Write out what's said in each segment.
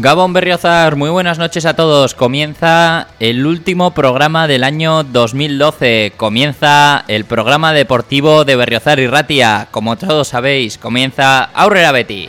Gabón Berriozar, muy buenas noches a todos. Comienza el último programa del año 2012. Comienza el programa deportivo de Berriozar y Ratia. Como todos sabéis, comienza Aurrera Beti.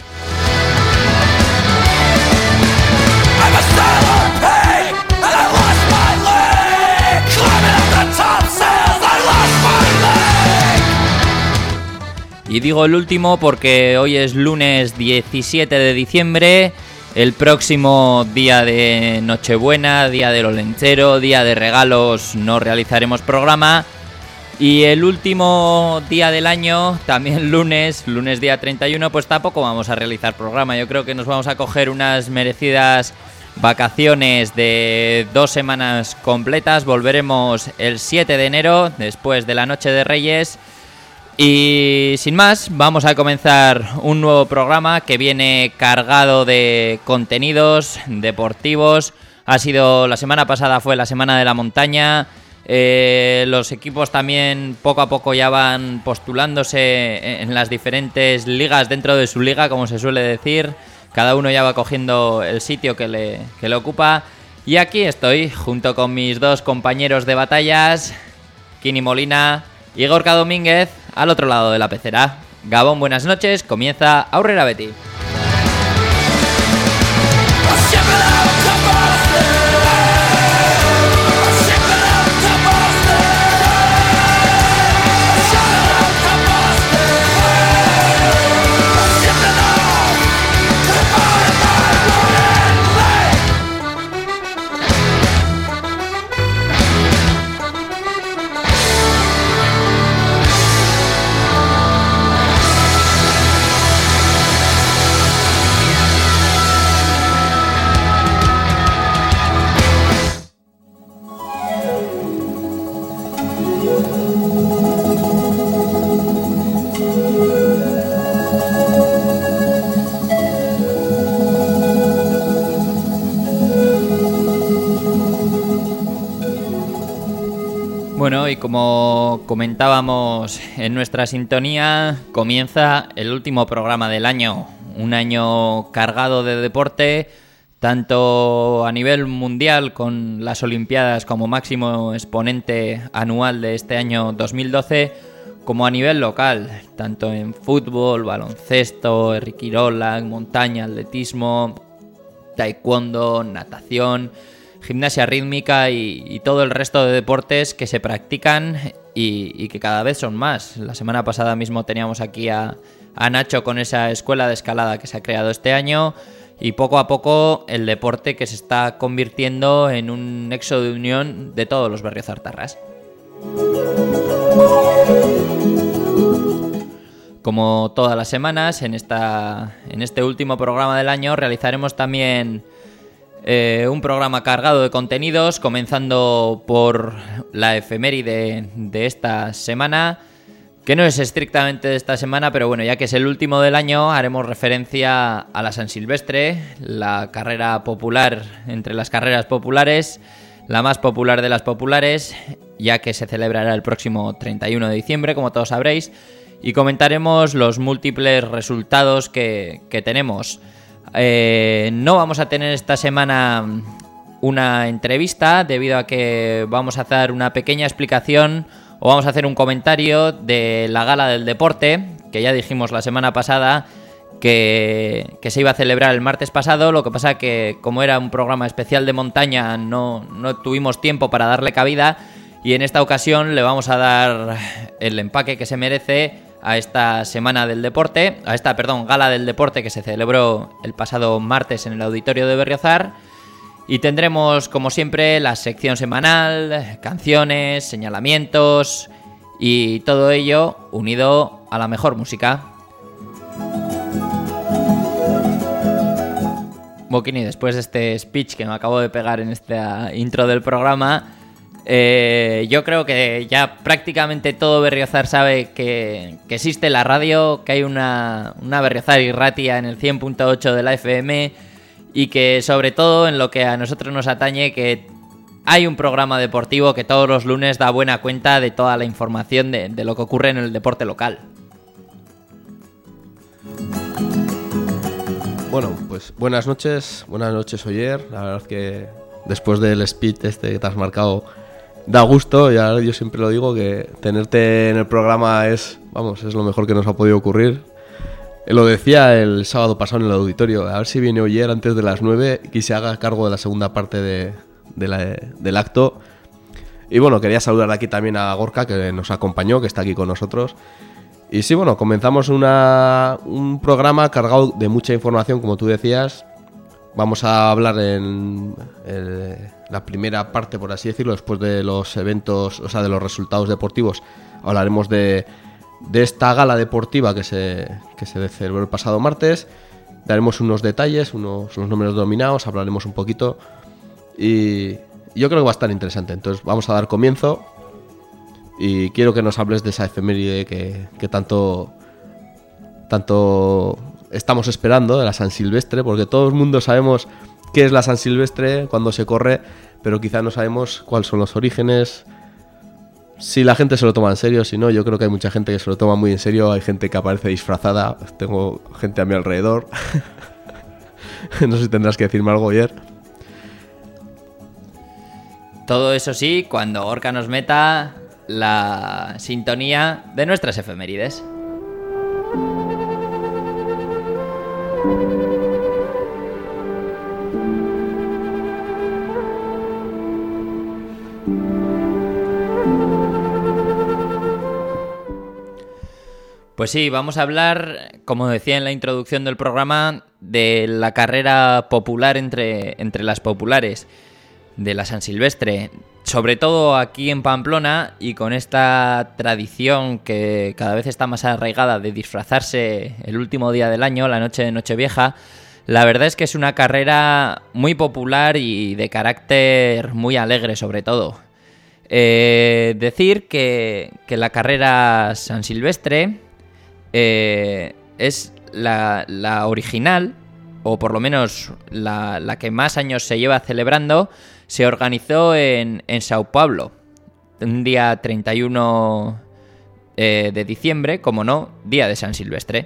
Y digo el último porque hoy es lunes 17 de diciembre, el próximo día de Nochebuena, día del Olenchero, día de regalos, no realizaremos programa. Y el último día del año, también lunes día 31, pues tampoco vamos a realizar programa. Yo creo que nos vamos a coger unas merecidas vacaciones de 2 semanas completas. Volveremos el 7 de enero, después de la Noche de Reyes. Y sin más, vamos a comenzar un nuevo programa que viene cargado de contenidos deportivos. La semana pasada fue la Semana de la Montaña. Los equipos también poco a poco ya van postulándose en las diferentes ligas dentro de su liga, como se suele decir. Cada uno ya va cogiendo el sitio que le ocupa. Y aquí estoy, junto con mis dos compañeros de batallas, Kini Molina y Gorka Domínguez, al otro lado de la pecera. Gabón, buenas noches, comienza Aurrera Beti. Bueno, y como comentábamos en nuestra sintonía, comienza el último programa del año. Un año cargado de deporte, tanto a nivel mundial con las Olimpiadas como máximo exponente anual de este año 2012, como a nivel local, tanto en fútbol, baloncesto, herrikirola, montaña, atletismo, taekwondo, natación, gimnasia rítmica y todo el resto de deportes que se practican y que cada vez son más. La semana pasada mismo teníamos aquí a Nacho con esa escuela de escalada que se ha creado este año, y poco a poco el deporte que se está convirtiendo en un nexo de unión de todos los berriozartarras. Como todas las semanas, en este último programa del año realizaremos también un programa cargado de contenidos, comenzando por la efeméride de esta semana, que no es estrictamente de esta semana, pero bueno, ya que es el último del año, haremos referencia a la San Silvestre, la carrera popular entre las carreras populares, la más popular de las populares, ya que se celebrará el próximo 31 de diciembre, como todos sabréis, y comentaremos los múltiples resultados que tenemos. No vamos a tener esta semana una entrevista, debido a que vamos a hacer una pequeña explicación o vamos a hacer un comentario de la gala del deporte, que ya dijimos la semana pasada que se iba a celebrar el martes pasado. Lo que pasa que, como era un programa especial de montaña, no tuvimos tiempo para darle cabida, y en esta ocasión le vamos a dar el empaque que se merece a esta semana del deporte, gala del deporte que se celebró el pasado martes en el auditorio de Berriozar. Y tendremos, como siempre, la sección semanal, canciones, señalamientos y todo ello unido a la mejor música. Bokini, después de este speech que me acabo de pegar en esta intro del programa, yo creo que ya prácticamente todo Berriozar sabe que existe la radio, que hay una Berriozar y Ratia en el 100.8 de la FM, y que sobre todo en lo que a nosotros nos atañe, que hay un programa deportivo que todos los lunes da buena cuenta de toda la información de lo que ocurre en el deporte local. Bueno, pues buenas noches Oyer. La verdad es que después del speech que te has marcado da gusto. Ya yo siempre lo digo, que tenerte en el programa es lo mejor que nos ha podido ocurrir. Lo decía el sábado pasado en el auditorio, a ver si viene Oyer antes de las 9 y que se haga cargo de la segunda parte del acto. Y bueno, quería saludar de aquí también a Gorka, que nos acompañó, que está aquí con nosotros. Y sí, bueno, comenzamos un programa cargado de mucha información, como tú decías. Vamos a hablar en la primera parte, por así decirlo, después de los eventos, o sea, de los resultados deportivos. Hablaremos de esta gala deportiva que se celebró el pasado martes. Daremos unos detalles, unos números dominados, hablaremos un poquito. Y yo creo que va a estar interesante. Entonces vamos a dar comienzo. Y quiero que nos hables de esa efeméride que tanto estamos esperando, de la San Silvestre, porque todo el mundo sabemos qué es la San Silvestre cuando se corre, pero quizá no sabemos cuáles son los orígenes, si la gente se lo toma en serio, si no. Yo creo que hay mucha gente que se lo toma muy en serio, hay gente que aparece disfrazada, tengo gente a mi alrededor. No sé si tendrás que decirme algo ayer. Todo eso sí, cuando Gorka nos meta la sintonía de nuestras efemérides. Pues sí, vamos a hablar, como decía en la introducción del programa, de la carrera popular entre las populares, de la San Silvestre, sobre todo aquí en Pamplona, y con esta tradición que cada vez está más arraigada de disfrazarse el último día del año, la noche de Nochevieja. La verdad es que es una carrera muy popular y de carácter muy alegre, sobre todo. Decir que la carrera San Silvestre es la original, o por lo menos la que más años se lleva celebrando. Se organizó en Sao Paulo, un día 31 de diciembre, como no, día de San Silvestre.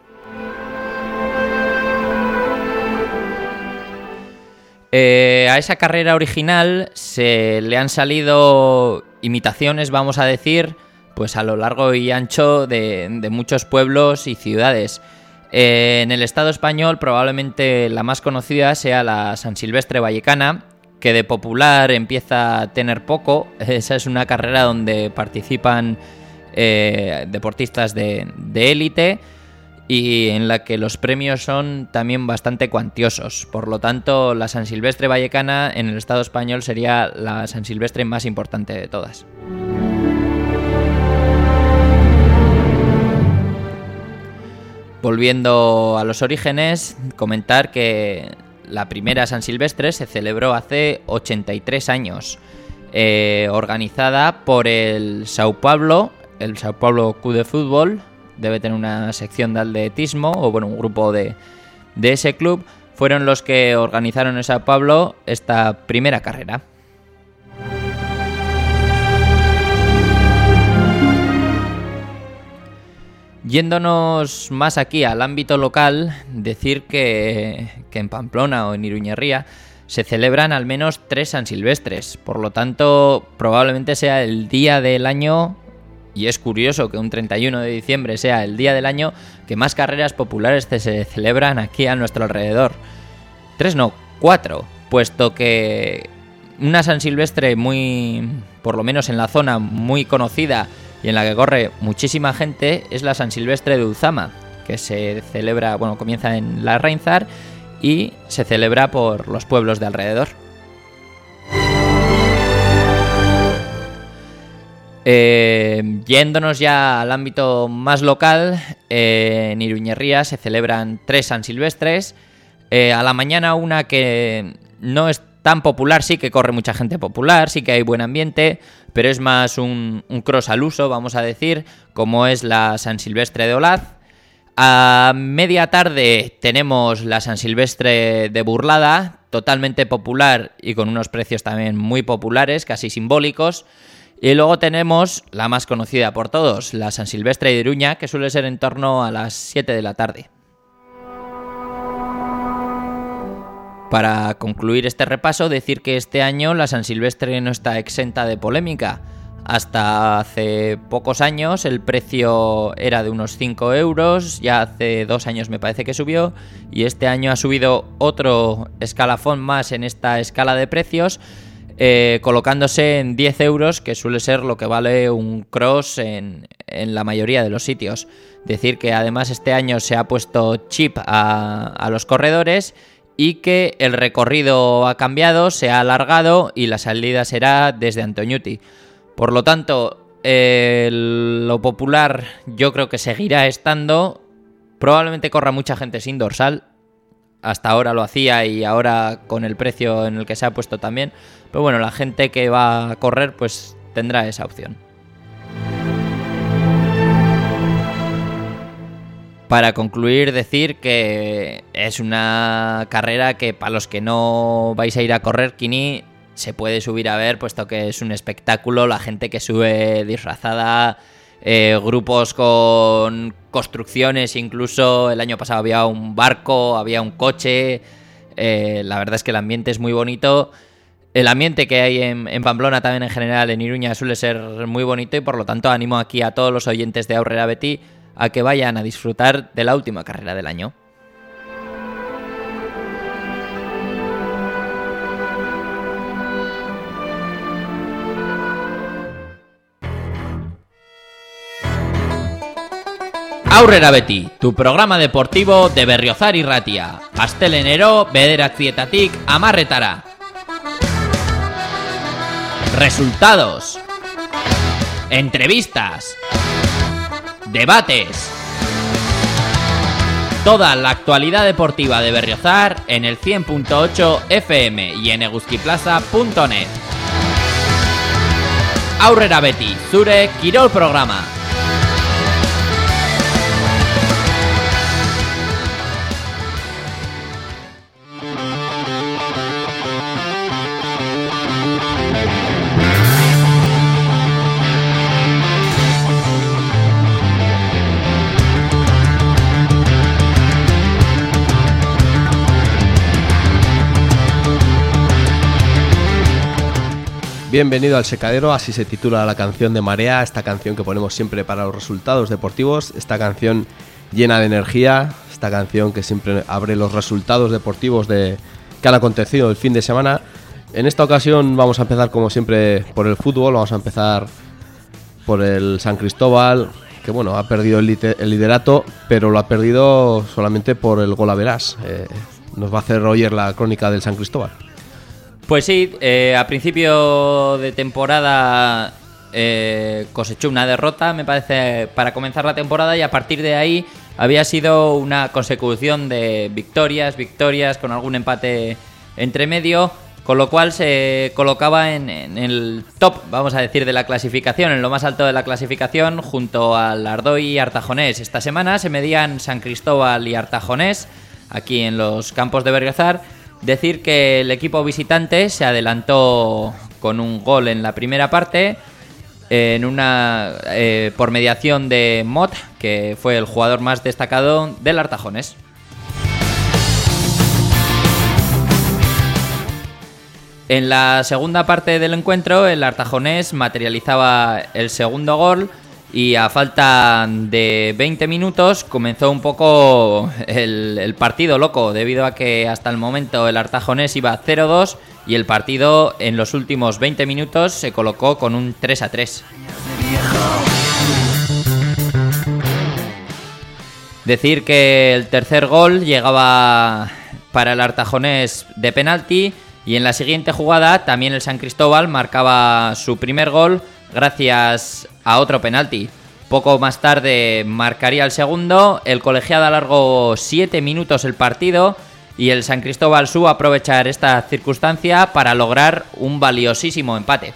A esa carrera original se le han salido imitaciones, vamos a decir, pues a lo largo y ancho de muchos pueblos y ciudades. En el Estado español probablemente la más conocida sea la San Silvestre vallecana, que de popular empieza a tener poco. Esa es una carrera donde participan deportistas de élite y en la que los premios son también bastante cuantiosos. Por lo tanto, la San Silvestre vallecana en el Estado español sería la San Silvestre más importante de todas. Volviendo a los orígenes, comentar que la primera San Silvestre se celebró hace 83 años, organizada por el Sao Paulo Club de Fútbol. Debe tener una sección de atletismo, o bueno, un grupo de ese club. Fueron los que organizaron en Sao Paulo esta primera carrera. Yéndonos más aquí al ámbito local, decir que en Pamplona o en Iruñerría se celebran al menos 3 San Silvestres. Por lo tanto, probablemente sea el día del año, y es curioso que un 31 de diciembre sea el día del año que más carreras populares se celebran aquí a nuestro alrededor. 3 no, 4, puesto que una San Silvestre muy, por lo menos en la zona, muy conocida y en la que corre muchísima gente es la San Silvestre de Uzama, que se celebra, bueno, comienza en Larrainzar y se celebra por los pueblos de alrededor. Yéndonos ya al ámbito más local, en Iruñerría se celebran 3 San Silvestres. A la mañana una que no es tan popular, sí que corre mucha gente popular, sí que hay buen ambiente, pero es más un cross al uso, vamos a decir, como es la San Silvestre de Olaz. A media tarde tenemos la San Silvestre de Burlada, totalmente popular y con unos precios también muy populares, casi simbólicos. Y luego tenemos la más conocida por todos, la San Silvestre de Iruña, que suele ser en torno a las 7 de la tarde. Para concluir este repaso, decir que este año la San Silvestre no está exenta de polémica. Hasta hace pocos años el precio era de unos 5 euros, ya hace 2 años me parece que subió, y este año ha subido otro escalafón más en esta escala de precios, colocándose en 10 euros, que suele ser lo que vale un cross en la mayoría de los sitios. Decir que además este año se ha puesto chip a los corredores y que el recorrido ha cambiado, se ha alargado y la salida será desde Antoñuti. Por lo tanto, lo popular yo creo que seguirá estando. Probablemente corra mucha gente sin dorsal. Hasta ahora lo hacía y ahora con el precio en el que se ha puesto también. Pero bueno, la gente que va a correr pues tendrá esa opción. Para concluir, decir que es una carrera que para los que no vais a ir a correr, Quini, se puede subir a ver, puesto que es un espectáculo, la gente que sube disfrazada, grupos con construcciones, incluso el año pasado había un barco, había un coche, la verdad es que el ambiente es muy bonito. El ambiente que hay en Pamplona también en general, en Iruña, suele ser muy bonito y por lo tanto animo aquí a todos los oyentes de Aurrera Beti a que vayan a disfrutar de la última carrera del año. Aurrera Beti, tu programa deportivo de Berriozar y Ratia. Astelenero, bederatzietatik amarretara. Resultados. Entrevistas. Debates. Toda la actualidad deportiva de Berriozar en el 100.8 FM y en eguzkiplaza.net. Aurrera Beti, zure kirol programa. Bienvenido al secadero, así se titula la canción de Marea, esta canción que ponemos siempre para los resultados deportivos, esta canción llena de energía, esta canción que siempre abre los resultados deportivos que han acontecido el fin de semana. En esta ocasión vamos a empezar como siempre por el fútbol, vamos a empezar por el San Cristóbal, que bueno, ha perdido el liderato, pero lo ha perdido solamente por el gol a verás. Nos va a hacer Roger la crónica del San Cristóbal. Pues sí, a principio de temporada cosechó una derrota, me parece, para comenzar la temporada, y a partir de ahí había sido una consecución de victorias con algún empate entre medio, con lo cual se colocaba en el top, vamos a decir, de la clasificación, en lo más alto de la clasificación, junto al Ardoy y Artajonés. Esta semana se medían San Cristóbal y Artajonés, aquí en los campos de Berriozar. Decir que el equipo visitante se adelantó con un gol en la primera parte, por mediación de Mot, que fue el jugador más destacado del Artajonés. En la segunda parte del encuentro, el Artajonés materializaba el segundo gol y a falta de 20 minutos comenzó un poco el partido loco, debido a que hasta el momento el Artajonés iba 0-2 y el partido en los últimos 20 minutos se colocó con un 3-3. Decir que el tercer gol llegaba para el Artajonés de penalti y en la siguiente jugada también el San Cristóbal marcaba su primer gol gracias a otro penalti. Poco más tarde marcaría el segundo, el colegiado alargó 7 minutos el partido y el San Cristóbal supo aprovechar esta circunstancia para lograr un valiosísimo empate.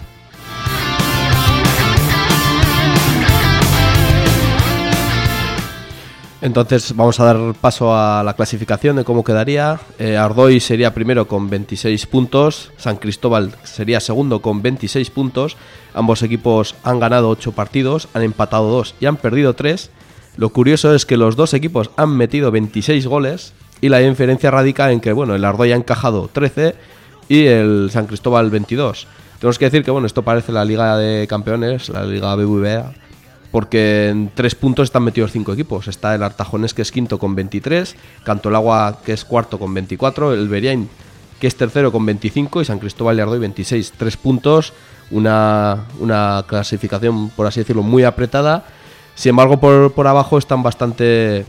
Entonces vamos a dar paso a la clasificación de cómo quedaría. Ardoy sería primero con 26 puntos, San Cristóbal sería segundo con 26 puntos. Ambos equipos han ganado 8 partidos, han empatado 2 y han perdido 3. Lo curioso es que los dos equipos han metido 26 goles y la diferencia radica en que, bueno, el Ardoy ha encajado 13 y el San Cristóbal 22. Tenemos que decir que, bueno, esto parece la Liga de Campeones, la Liga BBVA, porque en 3 puntos están metidos 5 equipos. Está el Artajonés, que es quinto, con 23, Cantolagua, que es cuarto, con 24, el Beriain, que es tercero, con 25, y San Cristóbal y Ardoy 26. 3 puntos, una clasificación, por así decirlo, muy apretada. Sin embargo, por abajo están bastante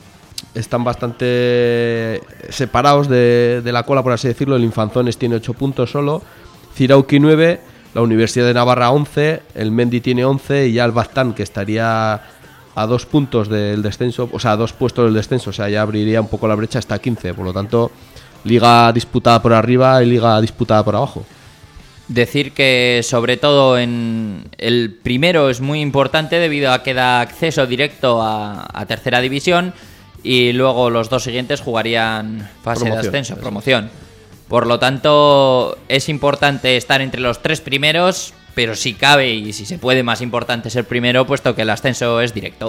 separados de la cola, por así decirlo. El Infanzones tiene 8 puntos solo, Cirauqui 9, la Universidad de Navarra 11, el Mendi tiene 11 y ya el Baztán, que estaría a 2 puntos del descenso, o sea, a 2 puestos del descenso, o sea, ya abriría un poco la brecha hasta 15. Por lo tanto, liga disputada por arriba y liga disputada por abajo. Decir que sobre todo en el primero es muy importante debido a que da acceso directo a tercera división, y luego los 2 siguientes jugarían fase de ascenso, promoción. Por lo tanto, es importante estar entre los 3 primeros, pero si cabe y si se puede, más importante ser primero, puesto que el ascenso es directo.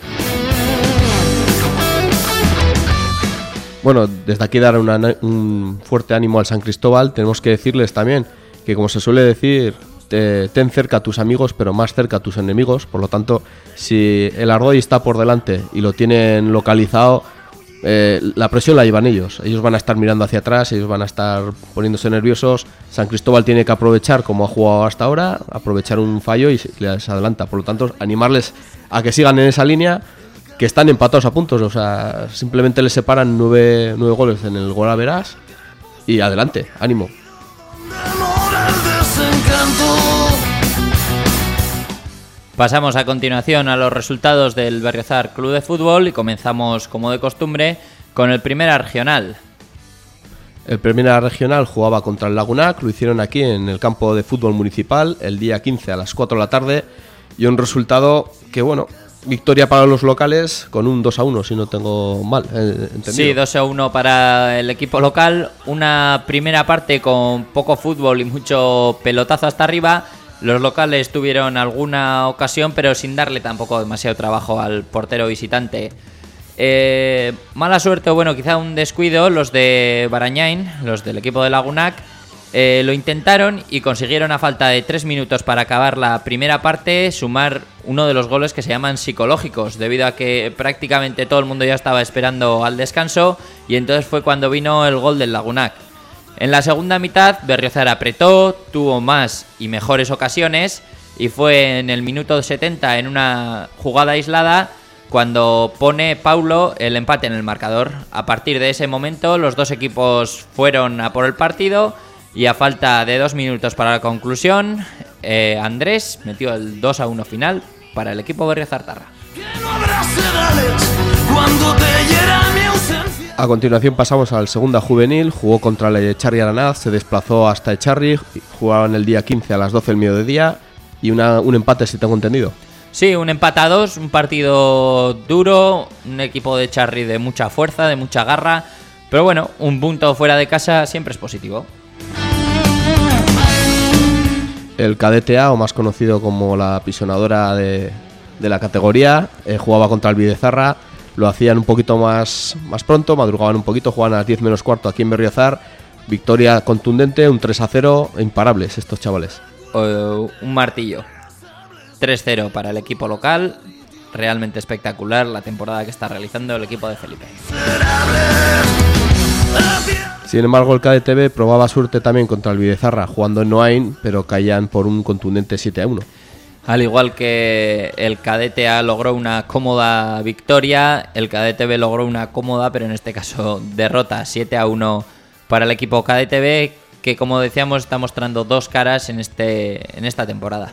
Bueno, desde aquí dar un fuerte ánimo al San Cristóbal. Tenemos que decirles también que, como se suele decir, ten cerca a tus amigos, pero más cerca a tus enemigos. Por lo tanto, si el Ardoy está por delante y lo tienen localizado, la presión la llevan ellos. Ellos van a estar mirando hacia atrás, ellos van a estar poniéndose nerviosos. San Cristóbal tiene que aprovechar, como ha jugado hasta ahora, aprovechar un fallo y les adelanta. Por lo tanto, animarles a que sigan en esa línea, que están empatados a puntos. O sea, simplemente les separan 9 goles en el gol a verás, y adelante, ánimo. Pasamos a continuación a los resultados del Berriozar Club de Fútbol y comenzamos, como de costumbre, con el Primera Regional. El Primera Regional jugaba contra el Lagunac, lo hicieron aquí en el campo de fútbol municipal el día 15 a las 4 de la tarde, y un resultado que, bueno, victoria para los locales con un 2-1, si no tengo mal entendido. Sí, 2-1 para el equipo local, una primera parte con poco fútbol y mucho pelotazo hasta arriba. Los locales tuvieron alguna ocasión, pero sin darle tampoco demasiado trabajo al portero visitante. Mala suerte, o bueno, quizá un descuido, los de Barañain, los del equipo de Lagunac. Lo intentaron y consiguieron, a falta de 3 minutos para acabar la primera parte, sumar uno de los goles que se llaman psicológicos, debido a que prácticamente todo el mundo ya estaba esperando al descanso, y entonces fue cuando vino el gol del Lagunac. En la segunda mitad, Berriozar apretó, tuvo más y mejores ocasiones, y fue en el minuto 70, en una jugada aislada, cuando pone Paulo el empate en el marcador. A partir de ese momento, los 2 equipos fueron a por el partido, y a falta de 2 minutos para la conclusión, Andrés metió el 2-1 final para el equipo Berriozar-Tarra. A continuación pasamos al segunda juvenil. Jugó contra el Echarri Aranaz, se desplazó hasta Echarri, jugaban el día 15 a las 12 del mediodía, y un empate, si tengo entendido. Sí, un empate a 2, un partido duro, un equipo de Echarri de mucha fuerza, de mucha garra, pero bueno, un punto fuera de casa siempre es positivo. El Cadete A, o más conocido como la pisonadora de la categoría, jugaba contra el Videzarra. Lo hacían un poquito más pronto, madrugaban un poquito, jugaban a las 10 menos cuarto aquí en Berriozar. Victoria contundente, un 3-0, imparables estos chavales. Un martillo. 3-0 para el equipo local. Realmente espectacular la temporada que está realizando el equipo de Felipe. Sin embargo, el Cadete B probaba suerte también contra el Videzarra, jugando en Noain, pero caían por un contundente 7-1. Al igual que el Cadete A logró una cómoda victoria, el Cadete B logró una cómoda, pero en este caso derrota, 7-1 para el equipo Cadete B, que, como decíamos, está mostrando 2 caras en esta temporada.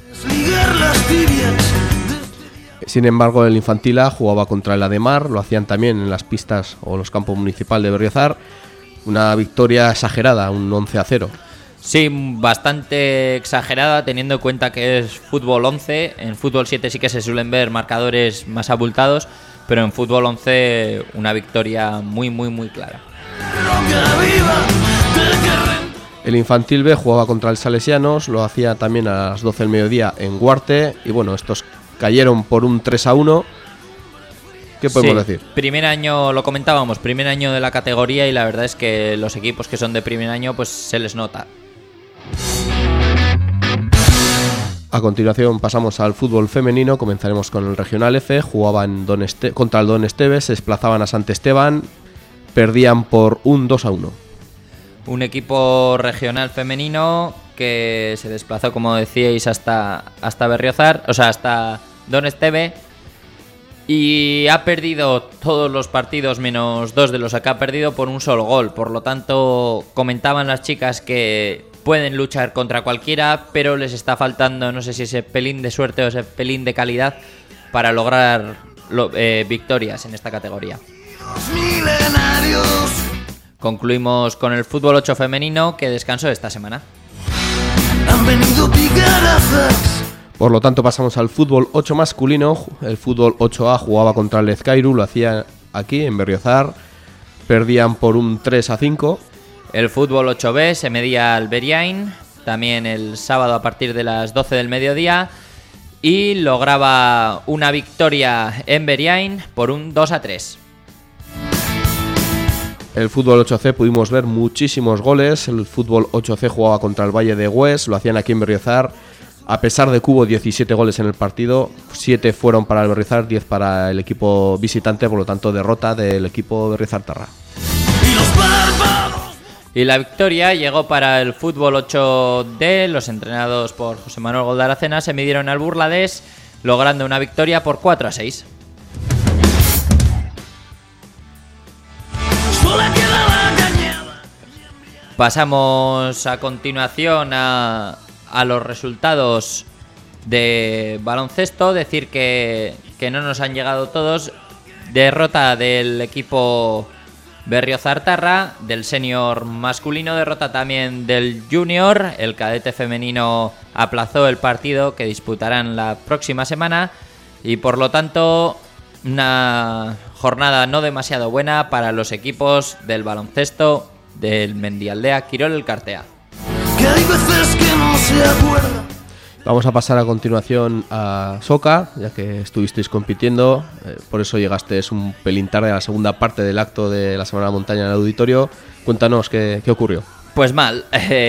Sin embargo, el Infantil A jugaba contra el Ademar, lo hacían también en las pistas o los campos municipal de Berriozar. Una victoria exagerada, un 11-0. Sí, bastante exagerada, teniendo en cuenta que es fútbol 11. En fútbol 7 sí que se suelen ver marcadores más abultados, pero en fútbol 11 una victoria muy, muy, muy clara. El Infantil B jugaba contra el Salesianos, lo hacía también a las 12 del mediodía en Guarte, y bueno, estos cayeron por un 3-1. ¿Qué podemos decir? Primer año, lo comentábamos, primer año de la categoría y la verdad es que los equipos que son de primer año pues se les nota. A continuación pasamos al fútbol femenino, comenzaremos con el Regional F, jugaban contra el Don Esteves, se desplazaban a Sant Esteban, perdían por un 2-1. Un equipo regional femenino que se desplazó, como decíais, hasta Berriozar, o sea, hasta Don Esteve, y ha perdido todos los partidos menos 2 de los que ha perdido por un solo gol. Por lo tanto, comentaban las chicas que pueden luchar contra cualquiera, pero les está faltando, no sé si ese pelín de suerte o ese pelín de calidad para lograr victorias en esta categoría. Concluimos con el fútbol 8 femenino, que descansó esta semana. Por lo tanto pasamos al fútbol 8 masculino. El fútbol 8A jugaba contra el Ezcairu, lo hacía aquí en Berriozar, perdían por un 3-5. El fútbol 8B se medía al Beriain, también el sábado a partir de las 12 del mediodía, y lograba una victoria en Beriain por un 2-3. El fútbol 8C pudimos ver muchísimos goles. El fútbol 8C jugaba contra el Valle de Hues, lo hacían aquí en Berriozar. A pesar de que hubo 17 goles en el partido, 7 fueron para el Berriozar, 10 para el equipo visitante, por lo tanto derrota del equipo Berriozar-Tarra. Y la victoria llegó para el fútbol 8D, los entrenados por José Manuel Goldaracena se midieron al Burladés, logrando una victoria por 4-6. Pasamos a continuación a los resultados de baloncesto. Decir que no nos han llegado todos. Derrota del equipo Berriozar-Tarra, del senior masculino, derrota también del junior. El cadete femenino aplazó el partido que disputarán la próxima semana y por lo tanto una jornada no demasiado buena para los equipos del baloncesto del Mendialdea Quirol Elkartea. Que hay veces que no se acuerda. Vamos a pasar a continuación a Soca, ya que estuvisteis compitiendo, por eso llegasteis un pelín tarde a la segunda parte del acto de la Semana de la Montaña en el auditorio. Cuéntanos qué ocurrió. Pues mal,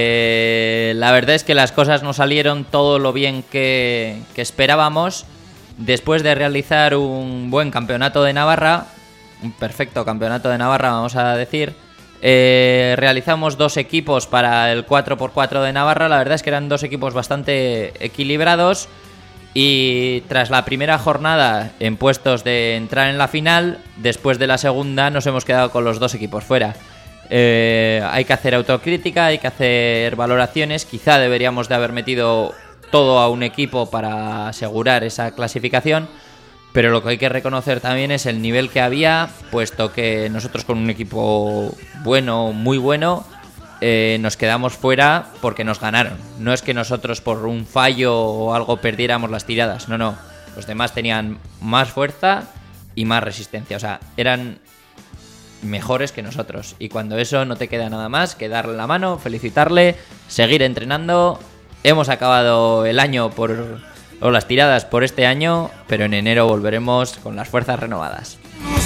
la verdad es que las cosas no salieron todo lo bien que esperábamos. Después de realizar un buen campeonato de Navarra, un perfecto campeonato de Navarra vamos a decir, realizamos 2 equipos para el 4x4 de Navarra. La verdad es que eran 2 equipos bastante equilibrados y tras la primera jornada en puestos de entrar en la final, después de la segunda nos hemos quedado con los 2 equipos fuera. Hay que hacer autocrítica, hay que hacer valoraciones. Quizá deberíamos de haber metido todo a un equipo para asegurar esa clasificación, pero lo que hay que reconocer también es el nivel que había, puesto que nosotros con un equipo bueno, muy bueno, nos quedamos fuera porque nos ganaron. No es que nosotros por un fallo o algo perdiéramos las tiradas, no. Los demás tenían más fuerza y más resistencia, o sea, eran mejores que nosotros. Y cuando eso no te queda nada más que darle la mano, felicitarle, seguir entrenando. Hemos acabado el año o las tiradas por este año, pero en enero volveremos con las fuerzas renovadas.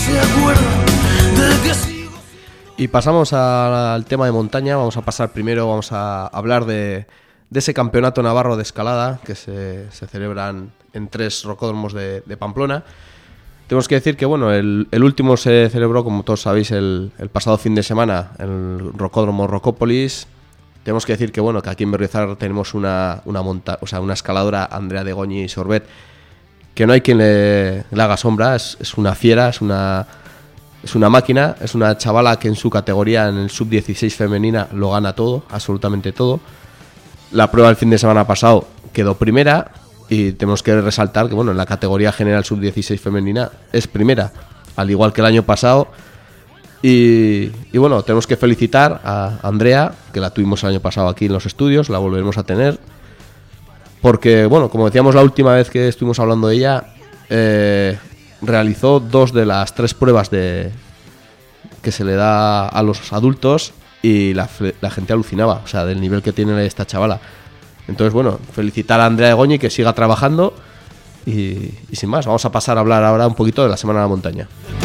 Y pasamos al tema de montaña. Vamos a pasar primero, vamos a hablar de ese campeonato navarro de escalada que se celebran en 3 rocódromos de Pamplona. Tenemos que decir que bueno, el último se celebró, como todos sabéis, el pasado fin de semana en el rocódromo Rocópolis. Tenemos que decir que bueno, que aquí en Berriozar tenemos una escaladora, Andrea de Goñi Sorbet, que no hay quien le haga sombra. Es una fiera, es una máquina, es una chavala que en su categoría, en el sub-16 femenina, lo gana todo, absolutamente todo. La prueba del fin de semana pasado quedó primera y tenemos que resaltar que bueno, en la categoría general sub-16 femenina es primera, al igual que el año pasado. Y bueno, tenemos que felicitar a Andrea, que la tuvimos el año pasado aquí en los estudios, la volveremos a tener, porque bueno, como decíamos la última vez que estuvimos hablando de ella, realizó 2 de las 3 pruebas que se le da a los adultos y la gente alucinaba, o sea, del nivel que tiene esta chavala. Entonces bueno, felicitar a Andrea de Goñi, que siga trabajando y sin más, vamos a pasar a hablar ahora un poquito de la Semana de la Montaña.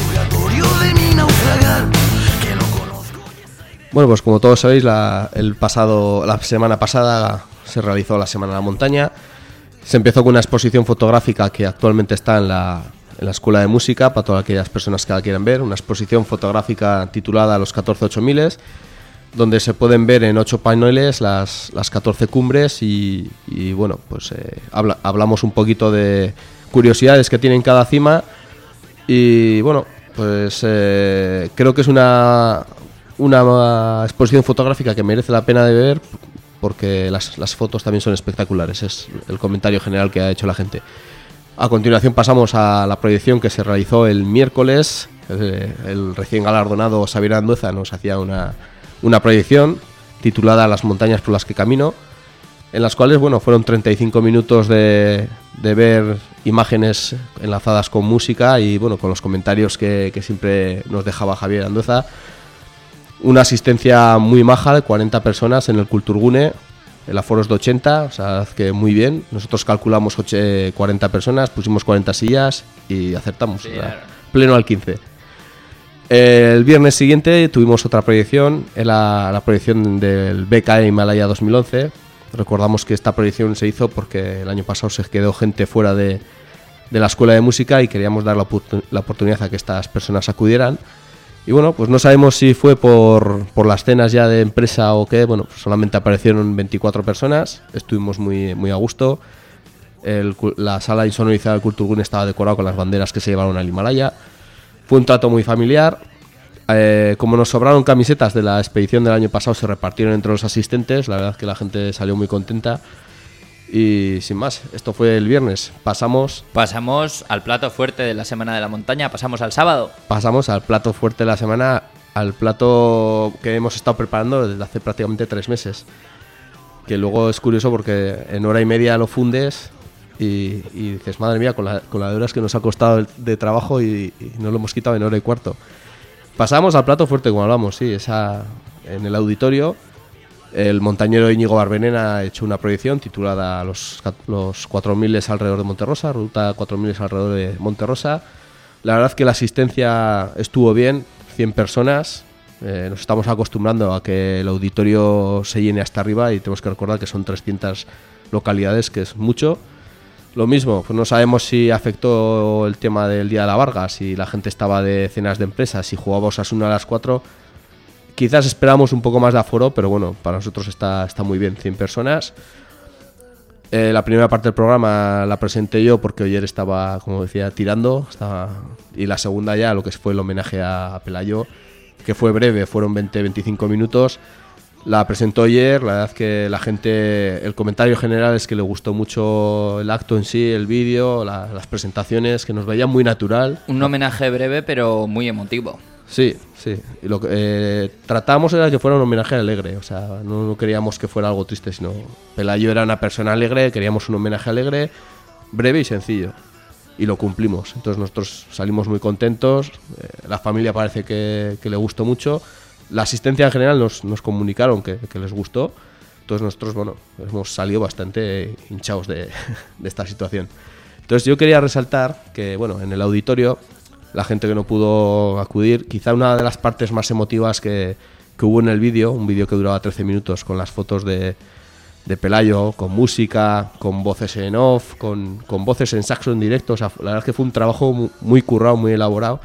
Bueno, pues como todos sabéis, la semana pasada se realizó la Semana de la Montaña. Se empezó con una exposición fotográfica que actualmente está en la Escuela de Música, para todas aquellas personas que la quieran ver. Una exposición fotográfica titulada Los 14 8000, donde se pueden ver en 8 paneles las 14 cumbres y bueno, pues hablamos un poquito de curiosidades que tienen cada cima. Y bueno, pues creo que es una exposición fotográfica que merece la pena de ver, porque las fotos también son espectaculares, es el comentario general que ha hecho la gente. A continuación pasamos a la proyección que se realizó el miércoles. El recién galardonado Xavier Andueza nos hacía una proyección titulada Las montañas por las que camino, en las cuales bueno, fueron 35 minutos de ver imágenes enlazadas con música y bueno, con los comentarios que siempre nos dejaba Xavier Andueza. Una asistencia muy maja de 40 personas en el Kulturgune, el aforo es de 80, o sea, que muy bien. Nosotros calculamos 40 personas, pusimos 40 sillas y acertamos, sí, claro. Pleno al 15. El viernes siguiente tuvimos otra proyección, la proyección del BKE Himalaya 2011. Recordamos que esta proyección se hizo porque el año pasado se quedó gente fuera de la Escuela de Música y queríamos dar la oportunidad a que estas personas acudieran. Y bueno, pues no sabemos si fue por las cenas ya de empresa o qué. Bueno, pues solamente aparecieron 24 personas, estuvimos muy, muy a gusto. La sala insonorizada del Kulturgune estaba decorada con las banderas que se llevaron al Himalaya. Fue un trato muy familiar. Como nos sobraron camisetas de la expedición del año pasado, se repartieron entre los asistentes. La verdad es que la gente salió muy contenta. Y sin más, esto fue el viernes. Pasamos al plato fuerte de la Semana de la Montaña, pasamos al sábado. Pasamos al plato fuerte de la semana, al plato que hemos estado preparando desde hace prácticamente 3 meses. Que luego es curioso porque en hora y media lo fundes y dices, madre mía, con la de horas que nos ha costado de trabajo y no lo hemos quitado en hora y cuarto. Pasamos al plato fuerte, como hablamos, sí, en el auditorio. El montañero Íñigo Barbenén ha hecho una proyección titulada Los 4000 alrededor de Monterrosa, ruta 4000 alrededor de Monterrosa. La verdad es que la asistencia estuvo bien, 100 personas. Nos estamos acostumbrando a que el auditorio se llene hasta arriba y tenemos que recordar que son 300 localidades, que es mucho. Lo mismo, pues no sabemos si afectó el tema del Día de la Varga, si la gente estaba de cenas de empresas, si jugaba Osasuna a las 4. Quizás esperamos un poco más de aforo, pero bueno, para nosotros está muy bien, 100 personas. La primera parte del programa la presenté yo porque ayer estaba, como decía, tirando. Y la segunda ya, lo que fue el homenaje a Pelayo, que fue breve, fueron 20-25 minutos. La presentó ayer, la verdad es que la gente, el comentario general es que le gustó mucho el acto en sí, el vídeo, las presentaciones, que nos veían muy natural. Un homenaje breve pero muy emotivo. Sí. Y lo que tratamos era que fuera un homenaje alegre, o sea, no queríamos que fuera algo triste, sino Pelayo era una persona alegre, queríamos un homenaje alegre, breve y sencillo, y lo cumplimos. Entonces nosotros salimos muy contentos, la familia parece que le gustó mucho, la asistencia en general nos comunicaron que les gustó, entonces nosotros, bueno, hemos salido bastante hinchados de esta situación. Entonces yo quería resaltar que, bueno, en el auditorio, la gente que no pudo acudir, quizá una de las partes más emotivas que hubo en el vídeo, un vídeo que duraba 13 minutos con las fotos de Pelayo, con música, con voces en off, con voces en saxo en directo, o sea, la verdad es que fue un trabajo muy currado, muy elaborado.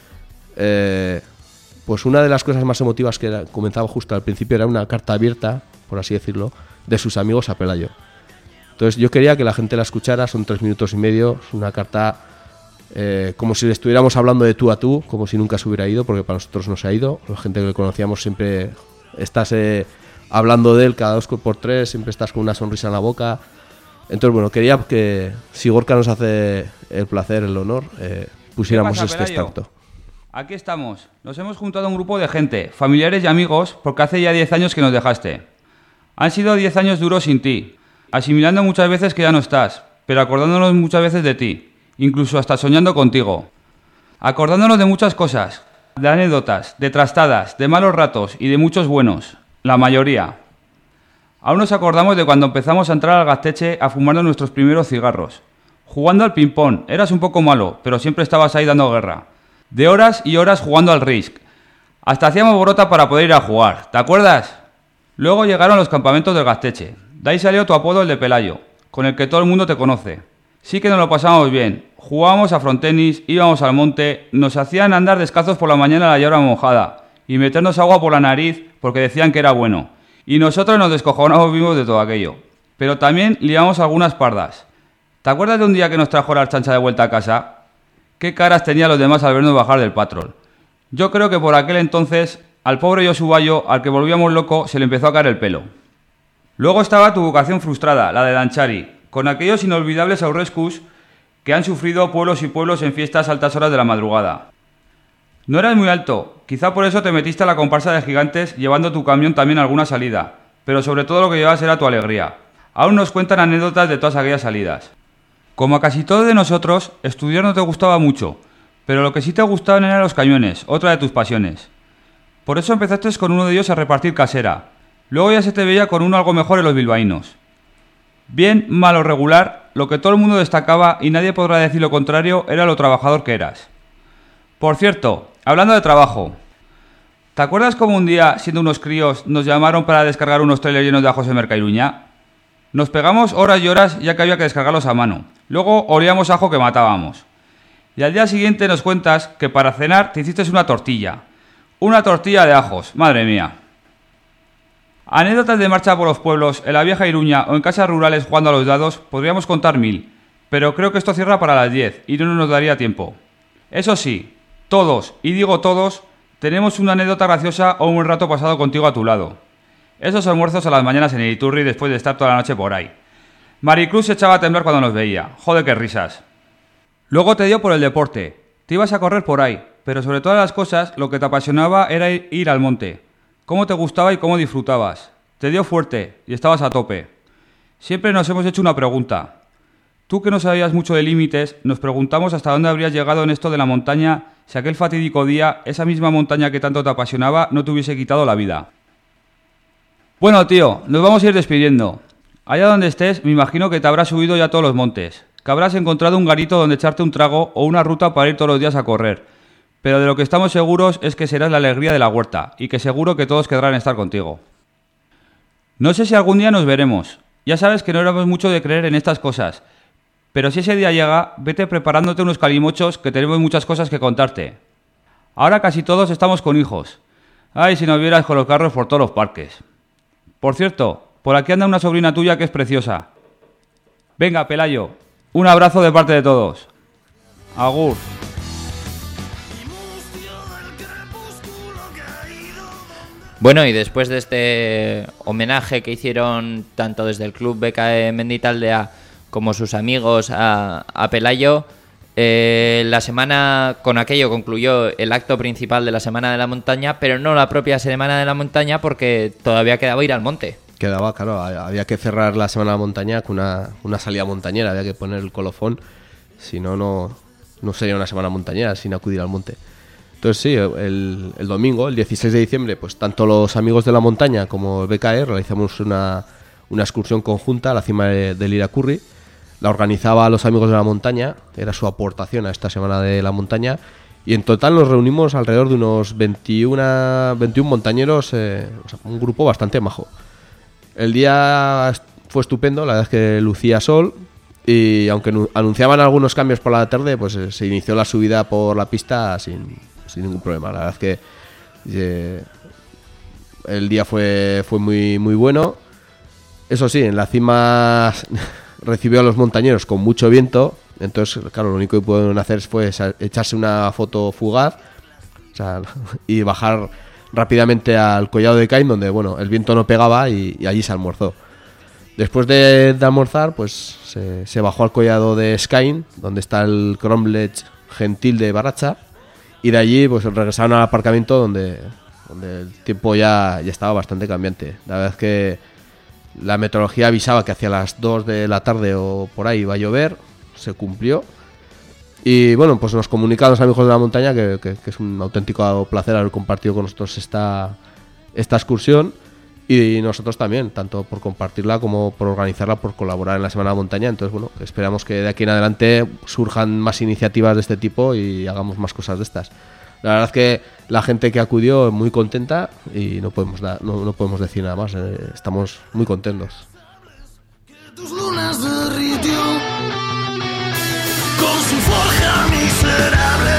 Pues una de las cosas más emotivas que comenzaba justo al principio era una carta abierta, por así decirlo, de sus amigos a Pelayo. Entonces yo quería que la gente la escuchara, son 3 minutos y medio, es una carta como si le estuviéramos hablando de tú a tú, como si nunca se hubiera ido, porque para nosotros no se ha ido. La gente que le conocíamos siempre estás hablando de él cada 2x3, siempre estás con una sonrisa en la boca. Entonces, bueno, quería que, si Gorka nos hace el placer, el honor, pusiéramos este extracto. Aquí estamos. Nos hemos juntado un grupo de gente, familiares y amigos, porque hace ya 10 años que nos dejaste. Han sido 10 años duros sin ti, asimilando muchas veces que ya no estás, pero acordándonos muchas veces de ti. Incluso hasta soñando contigo. Acordándonos de muchas cosas, de anécdotas, de trastadas, de malos ratos y de muchos buenos, la mayoría. Aún nos acordamos de cuando empezamos a entrar al Gazteche a fumarnos nuestros primeros cigarros. Jugando al ping-pong, eras un poco malo, pero siempre estabas ahí dando guerra. De horas y horas jugando al Risk. Hasta hacíamos borota para poder ir a jugar, ¿te acuerdas? Luego llegaron los campamentos del Gasteche. De ahí salió tu apodo, el de Pelayo, con el que todo el mundo te conoce. Sí que nos lo pasábamos bien. Jugábamos a frontenis, íbamos al monte, nos hacían andar descalzos por la mañana a la llabra mojada y meternos agua por la nariz porque decían que era bueno. Y nosotros nos descojonábamos vivos de todo aquello. Pero también liamos algunas pardas. ¿Te acuerdas de un día que nos trajo la chancha de vuelta a casa? ¿Qué caras tenían los demás al vernos bajar del patrol? Yo creo que por aquel entonces, al pobre Josu Bayo, al que volvíamos loco, se le empezó a caer el pelo. Luego estaba tu vocación frustrada, la de Danchari, con aquellos inolvidables aurrescus que han sufrido pueblos y pueblos en fiestas a altas horas de la madrugada. No eras muy alto, quizá por eso te metiste a la comparsa de gigantes llevando tu camión también a alguna salida, pero sobre todo lo que llevabas era tu alegría. Aún nos cuentan anécdotas de todas aquellas salidas. Como a casi todos de nosotros, estudiar no te gustaba mucho, pero lo que sí te gustaban eran los cañones, otra de tus pasiones. Por eso empezaste con uno de ellos a repartir casera. Luego ya se te veía con uno algo mejor en los bilbaínos. Bien, mal o regular, lo que todo el mundo destacaba, y nadie podrá decir lo contrario, era lo trabajador que eras. Por cierto, hablando de trabajo, ¿te acuerdas cómo un día, siendo unos críos, nos llamaron para descargar unos trailers llenos de ajos en Mercairuña? Nos pegamos horas y horas ya que había que descargarlos a mano. Luego olíamos ajo que matábamos. Y al día siguiente nos cuentas que para cenar te hiciste una tortilla. Una tortilla de ajos, madre mía. Anécdotas de marcha por los pueblos, en la vieja Iruña o en casas rurales jugando a los dados, podríamos contar 1000, pero creo que esto cierra para las 10 y no nos daría tiempo. Eso sí, todos, y digo todos, tenemos una anécdota graciosa o un buen rato pasado contigo a tu lado. Esos almuerzos a las mañanas en el Iturri después de estar toda la noche por ahí. Maricruz se echaba a temblar cuando nos veía. Joder, qué risas. Luego te dio por el deporte. Te ibas a correr por ahí, pero sobre todas las cosas lo que te apasionaba era ir al monte. Cómo te gustaba y cómo disfrutabas. Te dio fuerte y estabas a tope. Siempre nos hemos hecho una pregunta. Tú que no sabías mucho de límites, nos preguntamos hasta dónde habrías llegado en esto de la montaña si aquel fatídico día, esa misma montaña que tanto te apasionaba, no te hubiese quitado la vida. Bueno, tío, nos vamos a ir despidiendo. Allá donde estés, me imagino que te habrás subido ya a todos los montes, que habrás encontrado un garito donde echarte un trago o una ruta para ir todos los días a correr. Pero de lo que estamos seguros es que serás la alegría de la huerta y que seguro que todos querrán estar contigo. No sé si algún día nos veremos. Ya sabes que no éramos mucho de creer en estas cosas. Pero si ese día llega, vete preparándote unos calimochos que tenemos muchas cosas que contarte. Ahora casi todos estamos con hijos. Ay, si nos vieras con los carros por todos los parques. Por cierto, por aquí anda una sobrina tuya que es preciosa. Venga, Pelayo, un abrazo de parte de todos. Agur. Bueno, y después de este homenaje que hicieron tanto desde el Club BKE Menditaldea como sus amigos a Pelayo, la semana con aquello concluyó el acto principal de la Semana de la Montaña, pero no la propia Semana de la Montaña porque todavía quedaba ir al monte. Quedaba, claro, había que cerrar la Semana de la Montaña con una salida montañera, había que poner el colofón, si no, no sería una semana montañera sin acudir al monte. Entonces sí, el domingo, el 16 de diciembre, pues tanto los amigos de la montaña como el BKE realizamos una excursión conjunta a la cima del Iracurri. La organizaba los amigos de la montaña, era su aportación a esta Semana de la Montaña, y en total nos reunimos alrededor de unos 21 montañeros, o sea, un grupo bastante majo. El día fue estupendo, la verdad es que lucía sol, y aunque anunciaban algunos cambios por la tarde, pues se inició la subida por la pista sin ningún problema. La verdad es que el día fue muy, muy bueno. Eso sí, en la cima recibió a los montañeros con mucho viento, entonces claro, lo único que pudieron hacer fue echarse una foto fugaz, o sea, y bajar rápidamente al collado de Caín, donde bueno, el viento no pegaba y allí se almorzó. Después de almorzar, pues se bajó al collado de Skain, donde está el Cromlech Gentil de Barracha, y de allí pues regresaron al aparcamiento donde el tiempo ya estaba bastante cambiante. La verdad es que la meteorología avisaba que hacia las 2 de la tarde o por ahí iba a llover, se cumplió. Y bueno, pues nos comunicaron los amigos de la montaña que es un auténtico placer haber compartido con nosotros esta excursión. Y nosotros también, tanto por compartirla como por organizarla, por colaborar en la Semana de la Montaña. Entonces, bueno, esperamos que de aquí en adelante surjan más iniciativas de este tipo y hagamos más cosas de estas. La verdad es que la gente que acudió muy contenta y no podemos decir nada más. Estamos muy contentos. Tus lunas derritió con su forja miserable.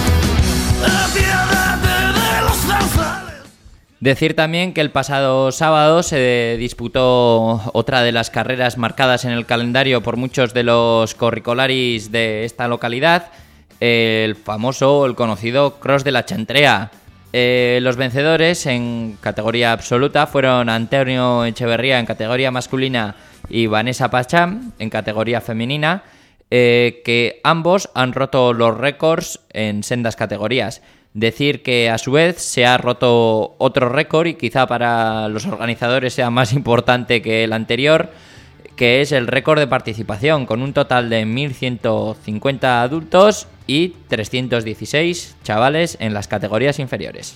Apiádate de los zarzales. Decir también que el pasado sábado se disputó otra de las carreras marcadas en el calendario por muchos de los corricolaris de esta localidad, el famoso, el conocido Cross de la Chantrea. Los vencedores en categoría absoluta fueron Antonio Echeverría en categoría masculina y Vanessa Pacham en categoría femenina, que ambos han roto los récords en sendas categorías. Decir que a su vez se ha roto otro récord y quizá para los organizadores sea más importante que el anterior, que es el récord de participación, con un total de 1.150 adultos y 316 chavales en las categorías inferiores.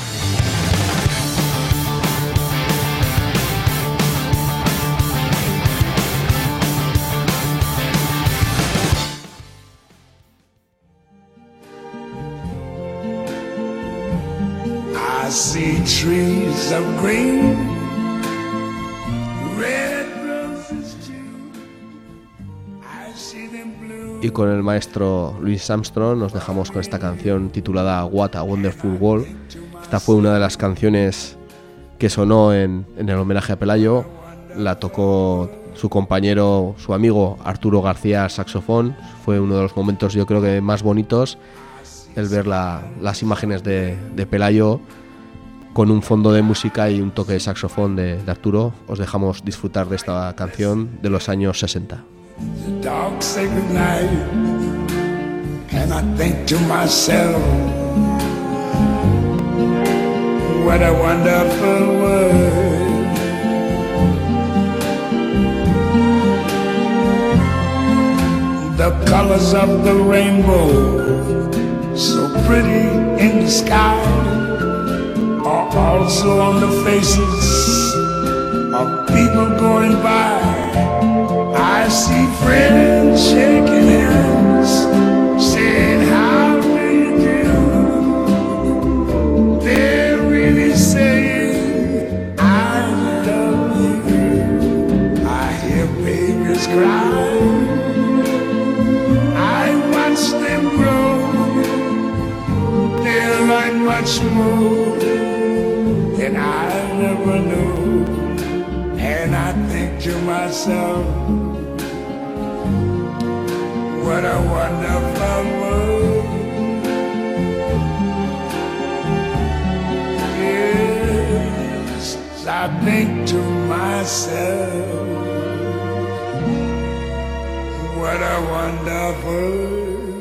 I see trees of green, red roses too. I see them blue. Y con el maestro Louis Armstrong nos dejamos con esta canción titulada What a Wonderful World. Esta fue una de las canciones que sonó en el homenaje a Pelayo. La tocó su compañero, su amigo Arturo García al saxofón. Fue uno de los momentos, yo creo que más bonitos, el ver las imágenes de Pelayo con un fondo de música y un toque de saxofón de Arturo. Os dejamos disfrutar de esta canción de los años 60. The dogs say goodnight, and I think to myself, what a wonderful world. The colors of the rainbow, so pretty in the sky, are also on the faces of people going by. I see friends shaking hands, saying how do you do? They're really saying I love you. I hear babies cry, I watch them grow. They'll learn much more than I never knew. And I think to myself, what a wonderful world. Yes, I think to myself, what a wonderful world.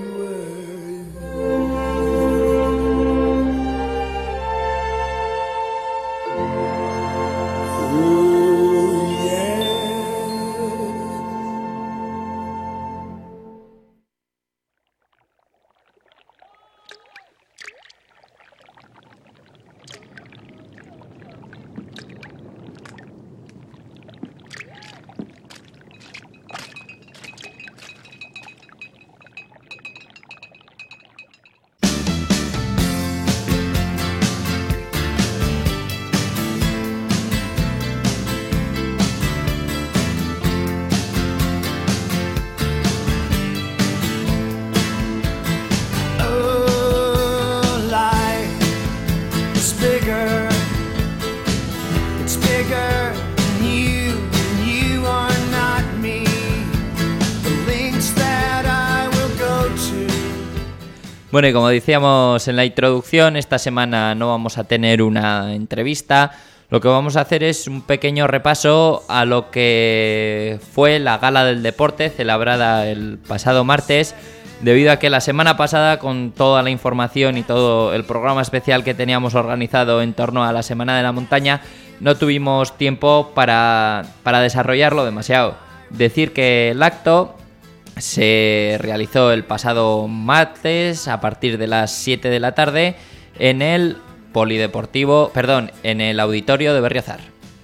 Bueno, y como decíamos en la introducción, esta semana no vamos a tener una entrevista. Lo que vamos a hacer es un pequeño repaso a lo que fue la Gala del Deporte celebrada el pasado martes, debido a que la semana pasada, con toda la información y todo el programa especial que teníamos organizado en torno a la Semana de la Montaña, no tuvimos tiempo para desarrollarlo demasiado. Decir que el acto se realizó el pasado martes a partir de las 7 de la tarde en el auditorio de Berriozar.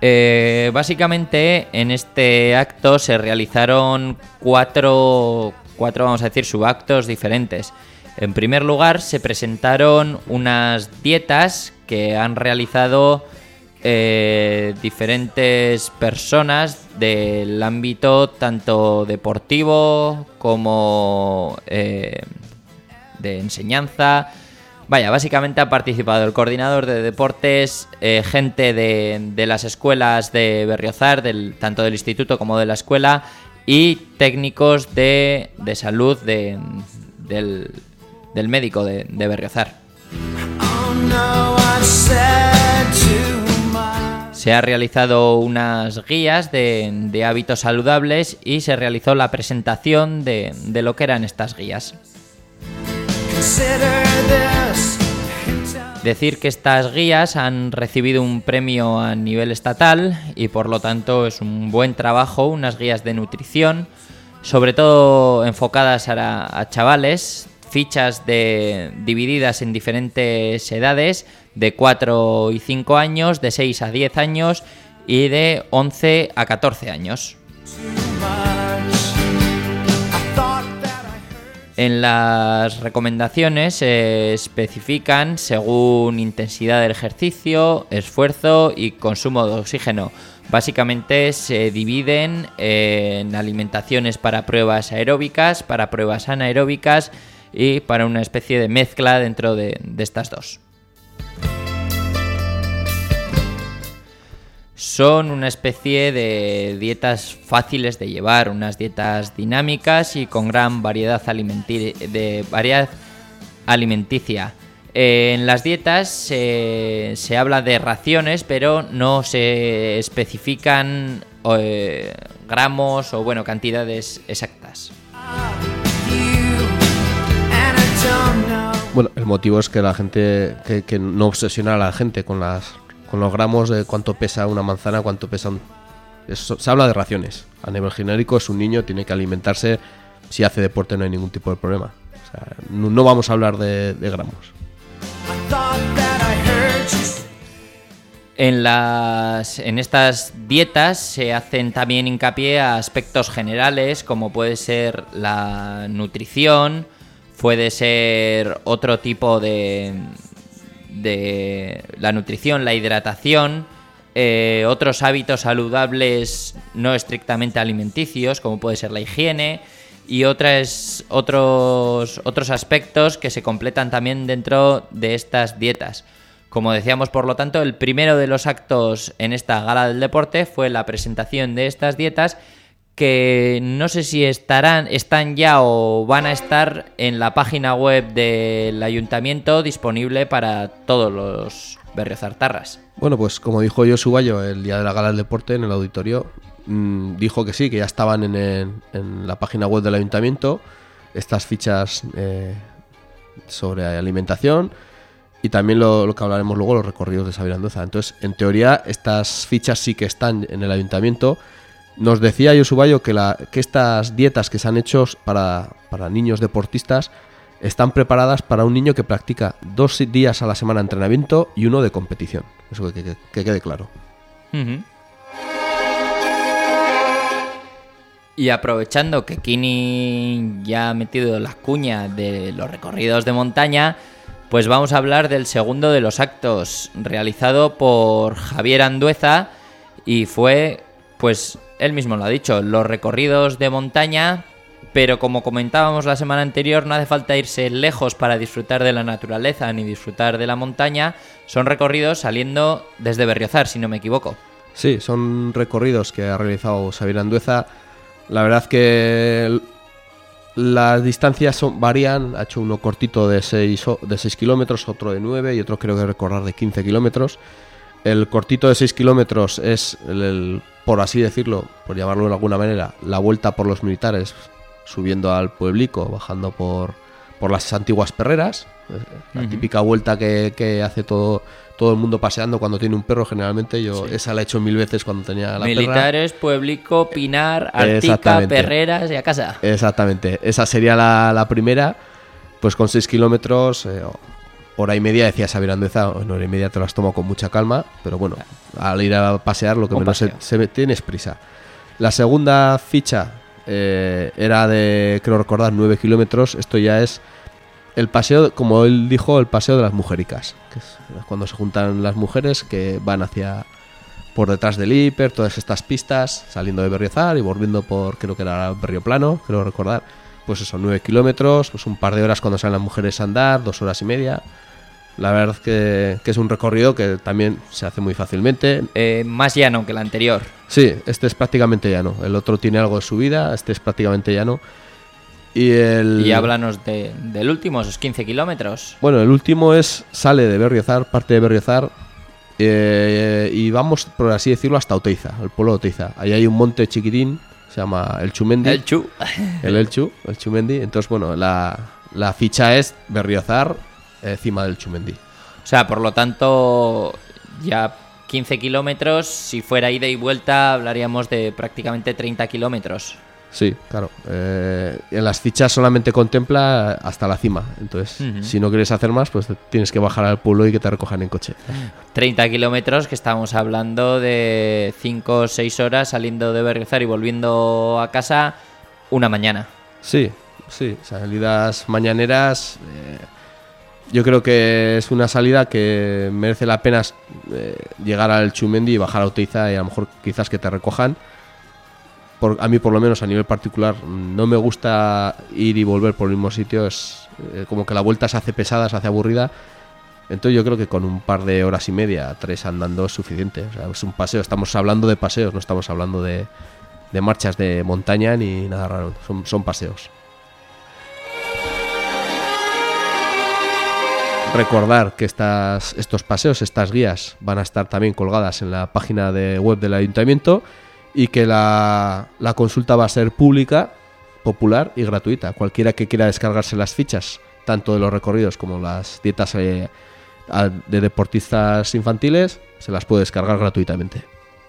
Básicamente en este acto se realizaron cuatro, vamos a decir, subactos diferentes. En primer lugar, se presentaron unas dietas que han realizado diferentes personas del ámbito tanto deportivo como de enseñanza. Vaya, básicamente ha participado el coordinador de deportes, gente de las escuelas de Berriozar, tanto del instituto como de la escuela, y técnicos de salud del médico de Berriozar. Se ha realizado unas guías de hábitos saludables y se realizó la presentación de lo que eran estas guías. Decir que estas guías han recibido un premio a nivel estatal y por lo tanto es un buen trabajo, unas guías de nutrición, sobre todo enfocadas a chavales, fichas divididas en diferentes edades, de 4 y 5 años, de 6 a 10 años y de 11 a 14 años. En las recomendaciones se especifican según intensidad del ejercicio, esfuerzo y consumo de oxígeno. Básicamente se dividen en alimentaciones para pruebas aeróbicas, para pruebas anaeróbicas y para una especie de mezcla dentro de estas dos. Son una especie de dietas fáciles de llevar, unas dietas dinámicas y con gran variedad alimenticia. En las dietas se habla de raciones, pero no se especifican gramos o cantidades exactas. Bueno, el motivo es que la gente que no obsesiona a la gente con los gramos de cuánto pesa una manzana, cuánto pesan. Se habla de raciones. A nivel genérico es un niño, tiene que alimentarse. Si hace deporte no hay ningún tipo de problema. O sea, no vamos a hablar de gramos. En estas dietas se hacen también hincapié a aspectos generales como puede ser la nutrición, puede ser otro tipo de la nutrición, la hidratación, otros hábitos saludables no estrictamente alimenticios, como puede ser la higiene, y otros aspectos que se completan también dentro de estas dietas. Como decíamos, por lo tanto, el primero de los actos en esta gala del deporte fue la presentación de estas dietas, que no sé si están ya o van a estar en la página web del ayuntamiento, disponible para todos los berriozartarras. Bueno, pues como dijo Josu Bayo el día de la gala del deporte en el auditorio, dijo que sí, que ya estaban en la página web del ayuntamiento estas fichas sobre alimentación y también lo que hablaremos luego, los recorridos de Xabier Andueza. Entonces, en teoría, estas fichas sí que están en el ayuntamiento. Nos decía Josu Bayo que estas dietas que se han hecho para niños deportistas están preparadas para un niño que practica 2 días a la semana de entrenamiento y 1 de competición. Eso que quede claro. Uh-huh. Y aprovechando que Kini ya ha metido las cuñas de los recorridos de montaña, pues vamos a hablar del segundo de los actos, realizado por Xabier Andueza, y fue, pues él mismo lo ha dicho, los recorridos de montaña, pero como comentábamos la semana anterior, no hace falta irse lejos para disfrutar de la naturaleza ni disfrutar de la montaña. Son recorridos saliendo desde Berriozar, si no me equivoco. Sí, son recorridos que ha realizado Xabier Andueza. La verdad que las distancias varían. Ha hecho uno cortito de 6 kilómetros, otro de 9 y otro creo que recorrer de 15 kilómetros. El cortito de 6 kilómetros es, por así decirlo, por llamarlo de alguna manera, la vuelta por los militares, subiendo al pueblico, bajando por las antiguas perreras. La típica vuelta que hace todo el mundo paseando cuando tiene un perro, generalmente. Esa la he hecho 1000 veces cuando tenía la militares, perra. Pueblico, Pinar, Artica, Perreras y a casa. Exactamente. Esa sería la primera, pues con 6 kilómetros hora y media, decía Xabier Andueza, en hora y media te las tomo con mucha calma, pero bueno, al ir a pasear lo que menos se tiene es prisa. La segunda ficha era de, creo recordar, 9 kilómetros. Esto ya es el paseo, como él dijo, el paseo de las mujericas, que es cuando se juntan las mujeres que van hacia por detrás del hiper, todas estas pistas, saliendo de Berriozar y volviendo por, creo que era Berrioplano, creo recordar. Pues eso, 9 kilómetros, pues un par de horas cuando salen las mujeres a andar, 2 horas y media. La verdad que es un recorrido que también se hace muy fácilmente. Más llano que el anterior. Sí, este es prácticamente llano. El otro tiene algo de subida, este es prácticamente llano. Y háblanos del último, esos 15 kilómetros. Bueno, el último sale de Berriozar, parte de Berriozar, y vamos, por así decirlo, hasta Oteiza, el pueblo de Oteiza. Ahí hay un monte chiquitín, se llama El Chumendi. El Chumendi. Entonces, bueno, la ficha es Berriozar, encima del Chumendi. O sea, por lo tanto, ya 15 kilómetros, si fuera ida y vuelta, hablaríamos de prácticamente 30 kilómetros. Sí, claro. En las fichas solamente contempla hasta la cima. Entonces, si no quieres hacer más, pues tienes que bajar al pueblo y que te recojan en coche. 30 kilómetros, que estamos hablando de 5 o 6 horas saliendo de Berriozar y volviendo a casa una mañana. Sí, salidas mañaneras. Yo creo que es una salida que merece la pena llegar al Chumendi y bajar a Oteiza y a lo mejor quizás que te recojan. A mí, por lo menos a nivel particular, no me gusta ir y volver por el mismo sitio. Es como que la vuelta se hace pesada, se hace aburrida. Entonces yo creo que con un par de horas y media, 3 andando es suficiente. O sea, es un paseo, estamos hablando de paseos, no estamos hablando de marchas de montaña ni nada raro. Son paseos. Recordar que estos paseos, estas guías, van a estar también colgadas en la página web del ayuntamiento y que la consulta va a ser pública, popular y gratuita. Cualquiera que quiera descargarse las fichas, tanto de los recorridos como las dietas de deportistas infantiles, se las puede descargar gratuitamente.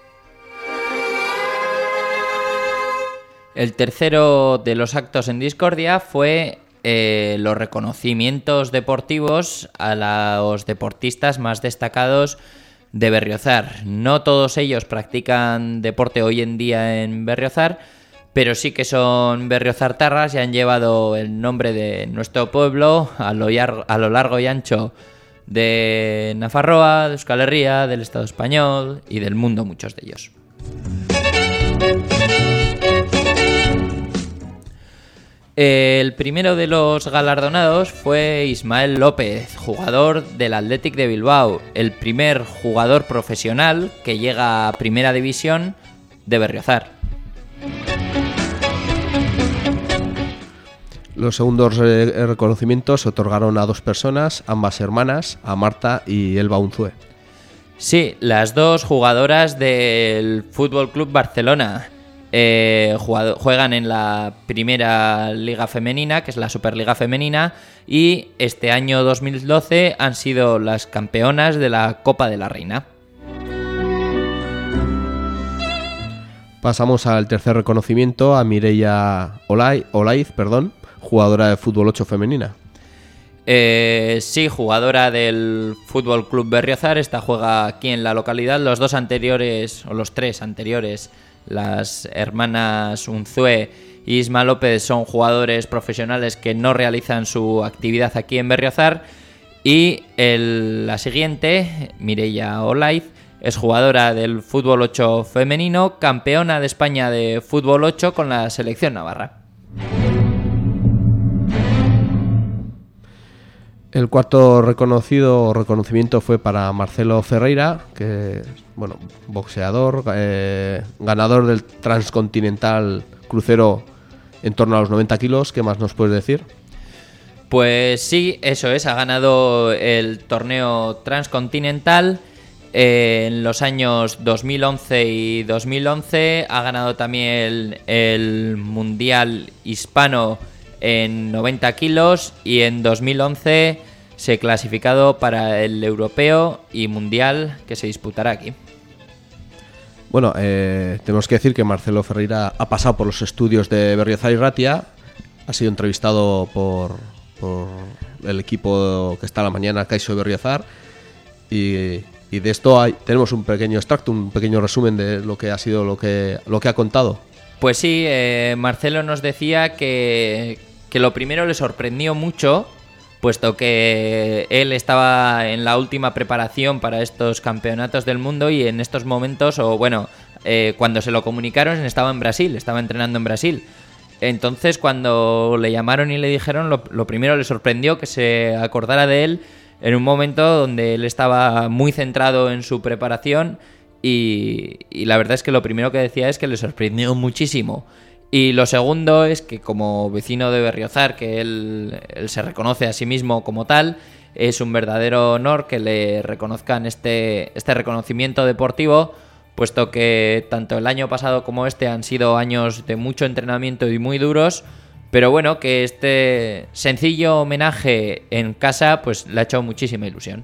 El tercero de los actos en discordia fue los reconocimientos deportivos a los deportistas más destacados de Berriozar. No todos ellos practican deporte hoy en día en Berriozar, pero sí que son berriozartarras y han llevado el nombre de nuestro pueblo a lo largo y ancho de Nafarroa, de Euskal Herria, del Estado español y del mundo, muchos de ellos. El primero de los galardonados fue Ismael López, jugador del Athletic de Bilbao, el primer jugador profesional que llega a Primera División de Berriozar. Los segundos reconocimientos se otorgaron a 2 personas, ambas hermanas, a Marta y Elba Unzué. Sí, las 2 jugadoras del Fútbol Club Barcelona. Juegan en la primera liga femenina, que es la Superliga Femenina, y este año 2012 han sido las campeonas de la Copa de la Reina. Pasamos al tercer reconocimiento, a Mireia Olaiz, jugadora de fútbol 8 femenina. Sí, jugadora del Fútbol Club Berriozar. Esta juega aquí en la localidad. Los 2 anteriores, o los 3 anteriores, las hermanas Unzué y Isma López, son jugadores profesionales que no realizan su actividad aquí en Berriozar. Y la siguiente, Mireia Olaiz, es jugadora del fútbol 8 femenino, campeona de España de fútbol 8 con la selección navarra. El cuarto reconocimiento fue para Marcelo Ferreira, que boxeador, ganador del Transcontinental Crucero en torno a los 90 kilos. ¿Qué más nos puedes decir? Pues sí, eso es, ha ganado el torneo Transcontinental en los años 2011 y 2011. Ha ganado también el Mundial Hispano en 90 kilos y en 2011 se clasificado para el Europeo y Mundial que se disputará aquí. Bueno, tenemos que decir que Marcelo Ferreira ha pasado por los estudios de Berriozar y Ratia, ha sido entrevistado por el equipo que está a la mañana, Caixo de Berriozar, y de esto tenemos un pequeño extracto, un pequeño resumen de lo que ha sido lo que ha contado. Pues sí, Marcelo nos decía que lo primero le sorprendió mucho, puesto que él estaba en la última preparación para estos campeonatos del mundo y en estos momentos, cuando se lo comunicaron, estaba en Brasil, estaba entrenando en Brasil. Entonces, cuando le llamaron y le dijeron, lo primero le sorprendió que se acordara de él en un momento donde él estaba muy centrado en su preparación y la verdad es que lo primero que decía es que le sorprendió muchísimo. Y lo segundo es que como vecino de Berriozar, que él se reconoce a sí mismo como tal, es un verdadero honor que le reconozcan este reconocimiento deportivo, puesto que tanto el año pasado como este han sido años de mucho entrenamiento y muy duros, pero bueno, que este sencillo homenaje en casa pues le ha hecho muchísima ilusión.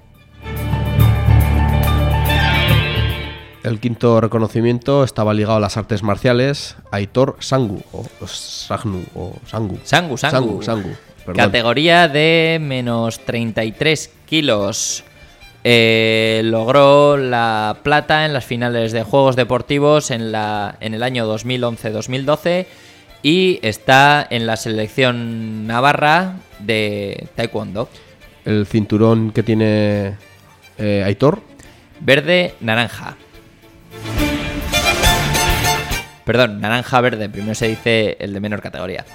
El quinto reconocimiento estaba ligado a las artes marciales, Aitor Sangu, Sangu. Perdón. Categoría de menos 33 kilos. Logró la plata en las finales de Juegos Deportivos en el año 2011-2012 y está en la selección navarra de taekwondo. El cinturón que tiene Aitor. Verde-naranja. Perdón, naranja-verde. Primero se dice el de menor categoría.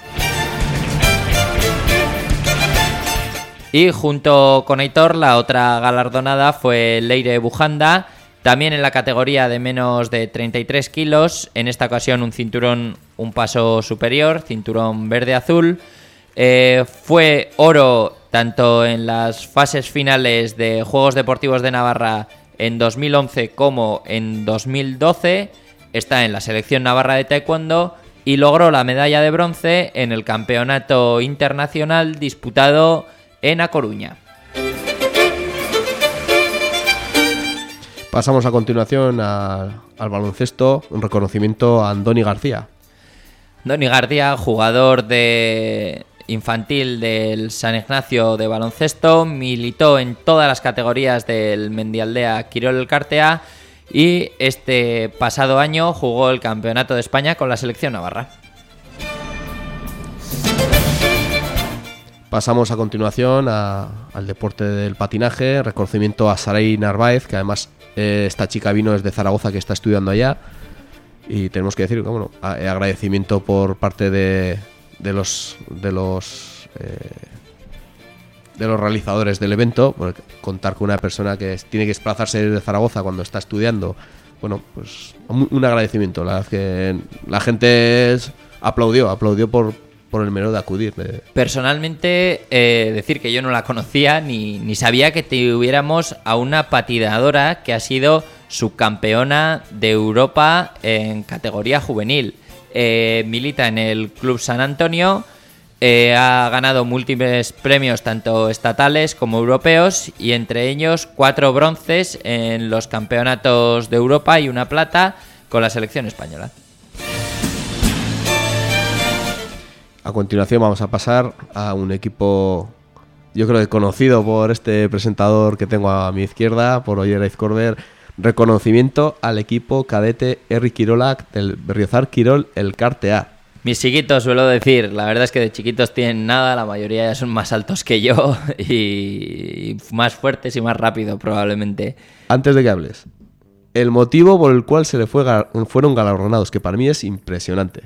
Y junto con Aitor, la otra galardonada fue Leire Bujanda, también en la categoría de menos de 33 kilos. En esta ocasión un cinturón un paso superior, cinturón verde-azul. Fue oro tanto en las fases finales de Juegos Deportivos de Navarra en 2011 como en 2012. Está en la selección navarra de taekwondo y logró la medalla de bronce en el campeonato internacional disputado en A Coruña. Pasamos a continuación al baloncesto, un reconocimiento a Andoni García. Andoni García, jugador infantil del San Ignacio de baloncesto, militó en todas las categorías del Mendialdea Quirol Elkartea y este pasado año jugó el Campeonato de España con la selección navarra. Pasamos a continuación al deporte del patinaje, reconocimiento a Saray Narváez, que además esta chica vino desde Zaragoza, que está estudiando allá, y tenemos que decir, bueno, agradecimiento por parte de los realizadores del evento, por contar con una persona que tiene que desplazarse desde Zaragoza cuando está estudiando. Bueno, pues un agradecimiento. La verdad es que la gente aplaudió por el menú de acudir. Personalmente, decir que yo no la conocía ni sabía que tuviéramos a una patinadora que ha sido subcampeona de Europa en categoría juvenil. Milita en el Club San Antonio, ha ganado múltiples premios tanto estatales como europeos y entre ellos 4 bronces en los campeonatos de Europa y una plata con la selección española. A continuación vamos a pasar a un equipo, yo creo que conocido por este presentador que tengo a mi izquierda, por Oyer Aizkorber. Reconocimiento al equipo cadete Herri Kirolak del Berriozar Quirol Elkartea. Mis chiquitos, suelo decir, la verdad es que de chiquitos tienen nada, la mayoría ya son más altos que yo y más fuertes y más rápidos probablemente. Antes de que hables, el motivo por el cual se le fueron galardonados, que para mí es impresionante.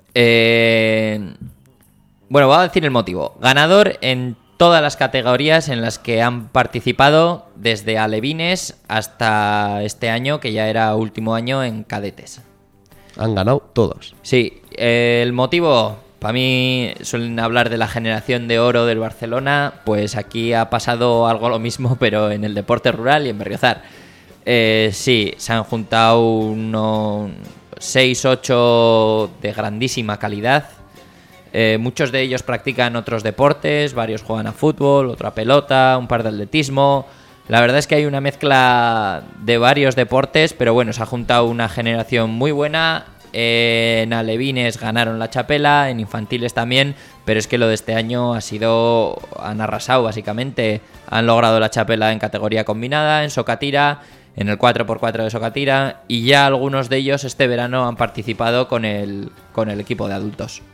Bueno, voy a decir el motivo. Ganador en todas las categorías en las que han participado, desde alevines hasta este año, que ya era último año en cadetes. Han ganado todos. Sí, el motivo, para mí suelen hablar de la generación de oro del Barcelona, pues aquí ha pasado algo lo mismo, pero en el deporte rural y en Berriozar. Sí, se han juntado unos 6-8 de grandísima calidad. Muchos de ellos practican otros deportes, varios juegan a fútbol, otro a pelota, un par de atletismo. La verdad es que hay una mezcla de varios deportes, pero bueno, se ha juntado una generación muy buena En alevines ganaron la chapela, en infantiles también, pero es que lo de este año han arrasado básicamente. Han logrado la chapela en categoría combinada, en socatira, en el 4x4 de socatira, y ya algunos de ellos este verano han participado con el equipo de adultos.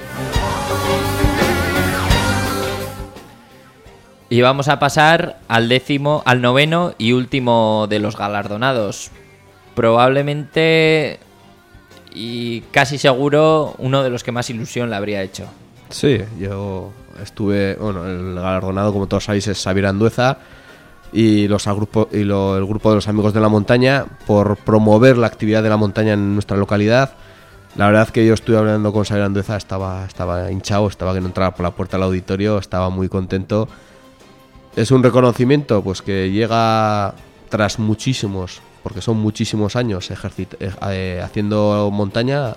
Y vamos a pasar al noveno y último de los galardonados. Probablemente y casi seguro uno de los que más ilusión le habría hecho. Sí, yo estuve... Bueno, el galardonado, como todos sabéis, es Xavier Andueza y el grupo de los Amigos de la Montaña por promover la actividad de la montaña en nuestra localidad. La verdad que yo estuve hablando con Xavier Andueza, estaba hinchado, estaba que no entraba por la puerta del auditorio, estaba muy contento. Es un reconocimiento pues que llega tras muchísimos, porque son muchísimos años haciendo montaña.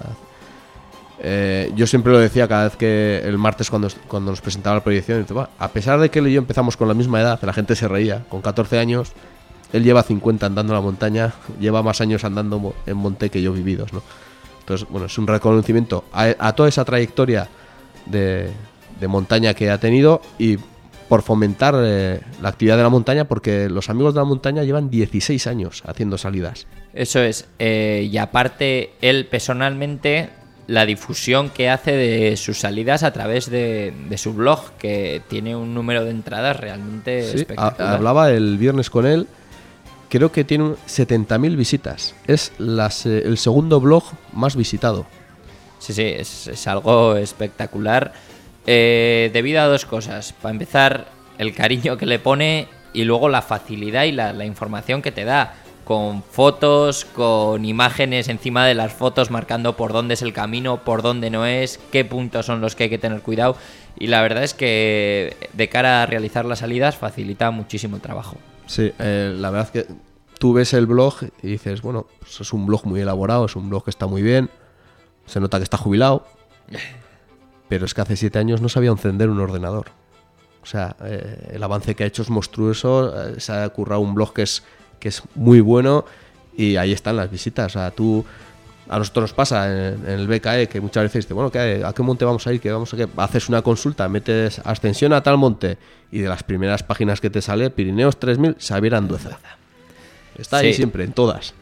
Yo siempre lo decía cada vez que el martes cuando nos presentaba la proyección, a pesar de que él y yo empezamos con la misma edad, la gente se reía, con 14 años, él lleva 50 andando en la montaña, lleva más años andando en monte que yo vividos, ¿no? Entonces, bueno, es un reconocimiento a toda esa trayectoria de montaña que ha tenido y por fomentar la actividad de la montaña, porque los Amigos de la Montaña llevan 16 años haciendo salidas. Eso es, y aparte él personalmente, la difusión que hace de sus salidas a través de su blog, que tiene un número de entradas realmente espectacular. Hablaba el viernes con él, creo que tiene 70.000 visitas, es el segundo blog más visitado. Sí, es algo espectacular. Debido a dos cosas. Para empezar, el cariño que le pone y luego la facilidad y la información que te da, con fotos, con imágenes encima de las fotos marcando por dónde es el camino, por dónde no es, qué puntos son los que hay que tener cuidado, y la verdad es que de cara a realizar las salidas facilita muchísimo el trabajo. Sí, la verdad es que tú ves el blog y dices, bueno, pues es un blog muy elaborado, es un blog que está muy bien, se nota que está jubilado. Pero es que hace 7 años no sabía encender un ordenador. O sea, el avance que ha hecho es monstruoso. Se ha currado un blog que es muy bueno y ahí están las visitas. O sea, a nosotros nos pasa en el BKE que muchas veces dices, bueno, ¿a qué monte vamos a ir? Haces una consulta, metes ascensión a tal monte y de las primeras páginas que te sale, Pirineos 3000, Xavier Andueza. Está ahí siempre, en todas.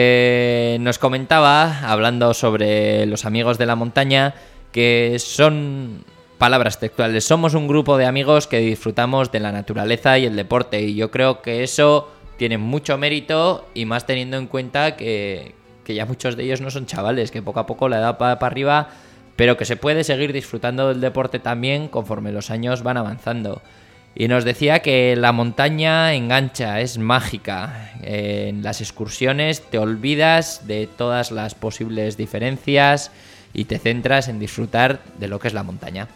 Nos comentaba, hablando sobre los Amigos de la Montaña, que son palabras textuales. Somos un grupo de amigos que disfrutamos de la naturaleza y el deporte, y yo creo que eso tiene mucho mérito, y más teniendo en cuenta que ya muchos de ellos no son chavales, que poco a poco la edad para arriba, pero que se puede seguir disfrutando del deporte también conforme los años van avanzando. Y nos decía que la montaña engancha, es mágica. En las excursiones te olvidas de todas las posibles diferencias y te centras en disfrutar de lo que es la montaña.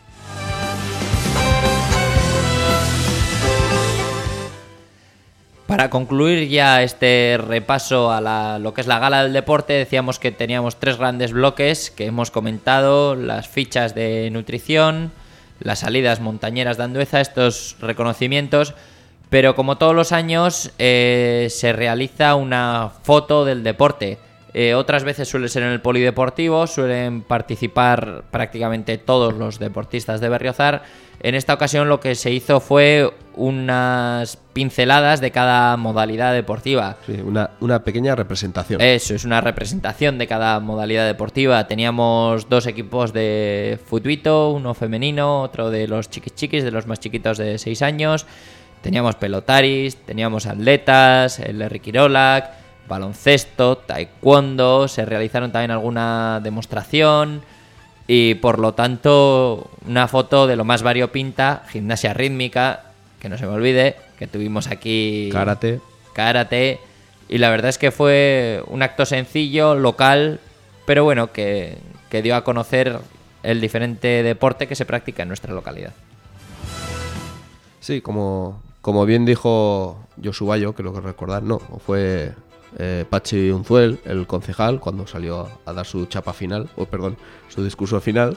Para concluir ya este repaso a lo que es la gala del deporte, decíamos que teníamos 3 grandes bloques que hemos comentado: las fichas de nutrición, las salidas montañeras de Andueza, estos reconocimientos, pero como todos los años se realiza una foto del deporte. Otras veces suele ser en el polideportivo, suelen participar prácticamente todos los deportistas de Berriozar. En esta ocasión lo que se hizo fue unas pinceladas de cada modalidad deportiva. Sí, una pequeña representación. Eso, es una representación de cada modalidad deportiva. Teníamos 2 equipos de futbito, uno femenino, otro de los chiquis, de los más chiquitos de 6 años. Teníamos pelotaris, teníamos atletas, el Herri Kirolak, baloncesto, taekwondo, se realizaron también alguna demostración y por lo tanto una foto de lo más variopinta. Gimnasia rítmica, que no se me olvide, que tuvimos aquí karate, y la verdad es que fue un acto sencillo, local, pero bueno, que dio a conocer el diferente deporte que se practica en nuestra localidad. Sí, como bien dijo Josu Bayo, creo que recordar, fue Pachi Unzuel, el concejal, cuando salió a dar su chapa final, su discurso final.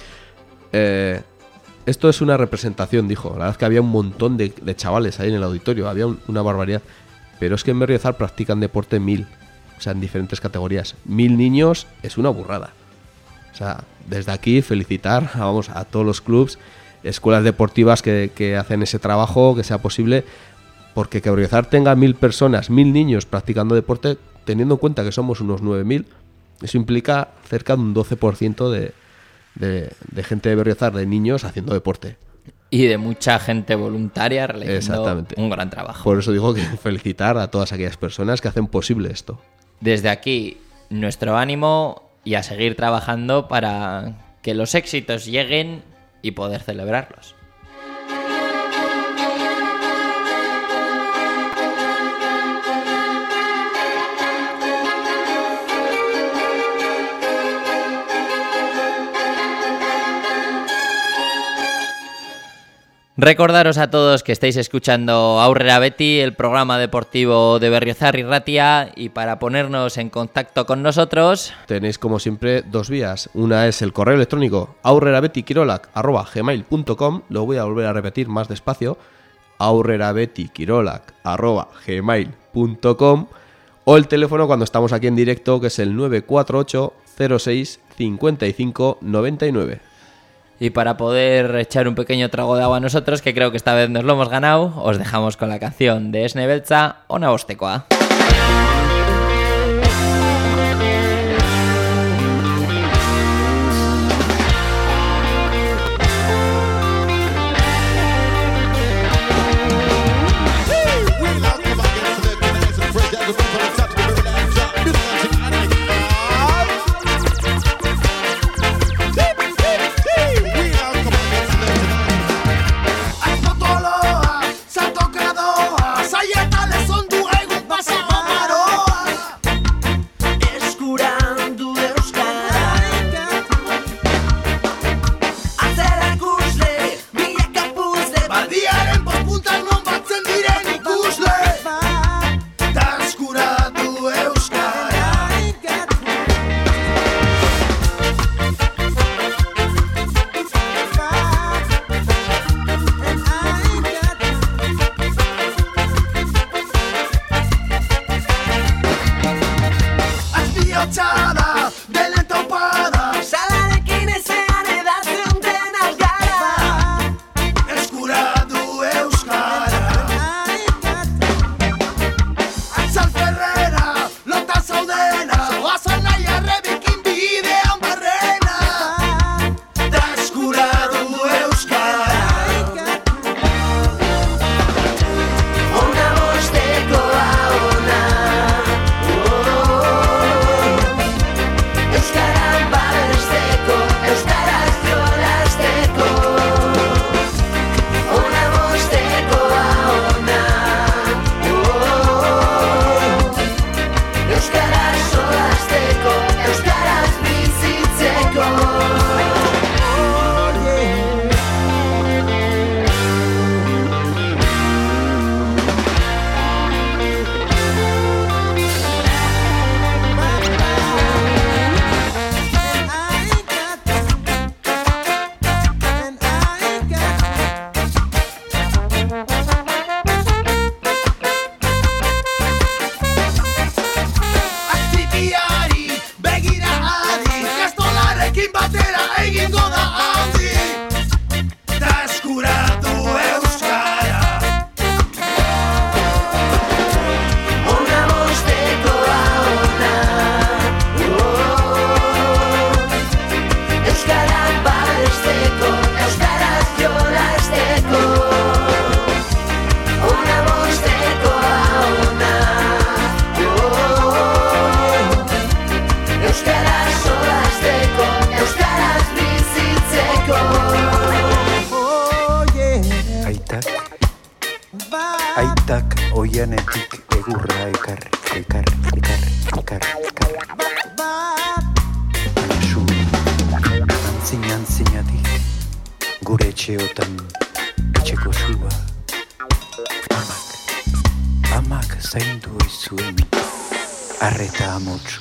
Esto es una representación, dijo. La verdad es que había un montón de chavales ahí en el auditorio, había una barbaridad. Pero es que en Berriozar practican deporte 1000. o sea, en diferentes categorías. 1000 niños es una burrada. O sea, desde aquí felicitar a todos los clubs, escuelas deportivas que hacen ese trabajo, que sea posible, porque que Berriozar tenga 1000 personas, 1000 niños practicando deporte, teniendo en cuenta que somos unos 9000, eso implica cerca de un 12% de gente de Berriozar, de niños, haciendo deporte. Y de mucha gente voluntaria realizando Exactamente. un gran trabajo. Por eso digo que felicitar a todas aquellas personas que hacen posible esto. Desde aquí, nuestro ánimo y a seguir trabajando para que los éxitos lleguen y poder celebrarlos. Recordaros a todos que estáis escuchando Aurrera Beti, el programa deportivo de Berriozar y Ratia, y para ponernos en contacto con nosotros tenéis como siempre 2 vías. Una es el correo electrónico aurrerabetikirolak@gmail.com. Lo voy a volver a repetir más despacio: aurrerabetikirolak@gmail.com, o el teléfono cuando estamos aquí en directo, que es el 948 06 55 99. Y para poder echar un pequeño trago de agua a nosotros, que creo que esta vez nos lo hemos ganado, os dejamos con la canción de Esne Beltza, Ona Bostekoa. Santo Creador, Sayetales son tu ego, pasa oianetik egurra ekar. Zu, antzinatik, gure etxeotan, etxeko zua. Amak zaindu izuen, arreta amotsu.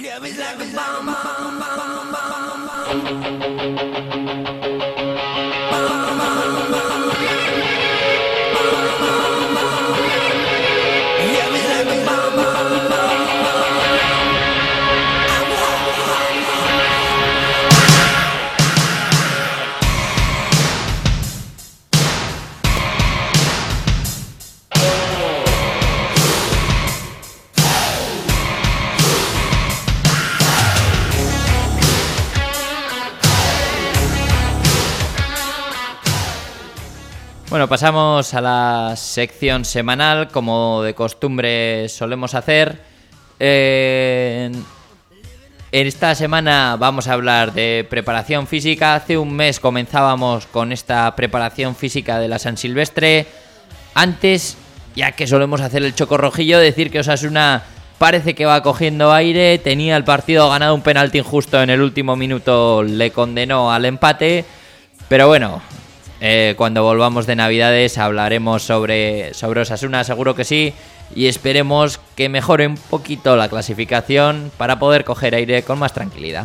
Bueno, pasamos a la sección semanal, como de costumbre solemos hacer. En esta semana vamos a hablar de preparación física. Hace un mes comenzábamos con esta preparación física de la San Silvestre. Antes, ya que solemos hacer el chocorrojillo, decir que Osasuna parece que va cogiendo aire. Tenía el partido ganado, un penalti injusto en el último minuto le condenó al empate. Pero bueno, cuando volvamos de Navidades hablaremos sobre Osasuna, seguro que sí. Y esperemos que mejore un poquito la clasificación para poder coger aire con más tranquilidad.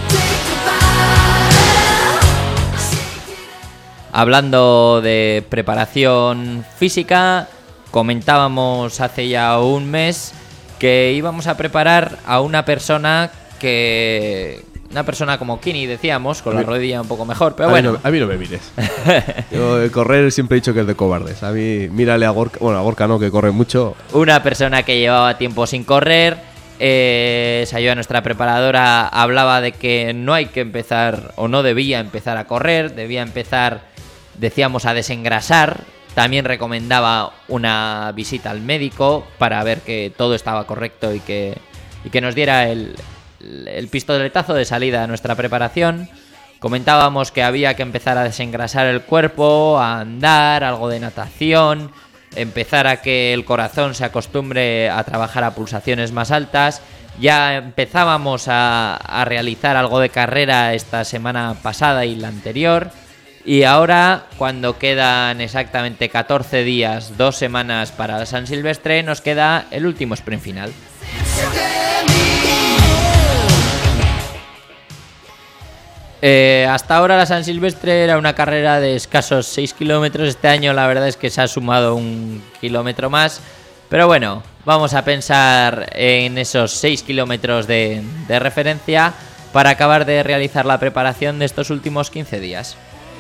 Hablando de preparación física, comentábamos hace ya un mes que íbamos a preparar a una persona como Kini, decíamos, con la rodilla un poco mejor, pero bueno. A mí no me mires. Yo de correr siempre he dicho que es de cobardes. A mí, mírale a Gorka, bueno, a Gorka no, que corre mucho. Una persona que llevaba tiempo sin correr. Sayua, nuestra preparadora, hablaba de que no hay que empezar, o no debía empezar a correr, debía empezar, decíamos, a desengrasar. También recomendaba una visita al médico para ver que todo estaba correcto y que nos diera el pistoletazo de salida a nuestra preparación. Comentábamos que había que empezar a desengrasar el cuerpo, a andar, algo de natación, empezar a que el corazón se acostumbre a trabajar a pulsaciones más altas. Ya empezábamos a realizar algo de carrera esta semana pasada y la anterior. Y ahora, cuando quedan exactamente 14 días, 2 semanas para la San Silvestre, nos queda el último sprint final. Hasta ahora la San Silvestre era una carrera de escasos 6 kilómetros. Este año la verdad es que se ha sumado un kilómetro más. Pero bueno, vamos a pensar en esos 6 kilómetros de referencia para acabar de realizar la preparación de estos últimos 15 días.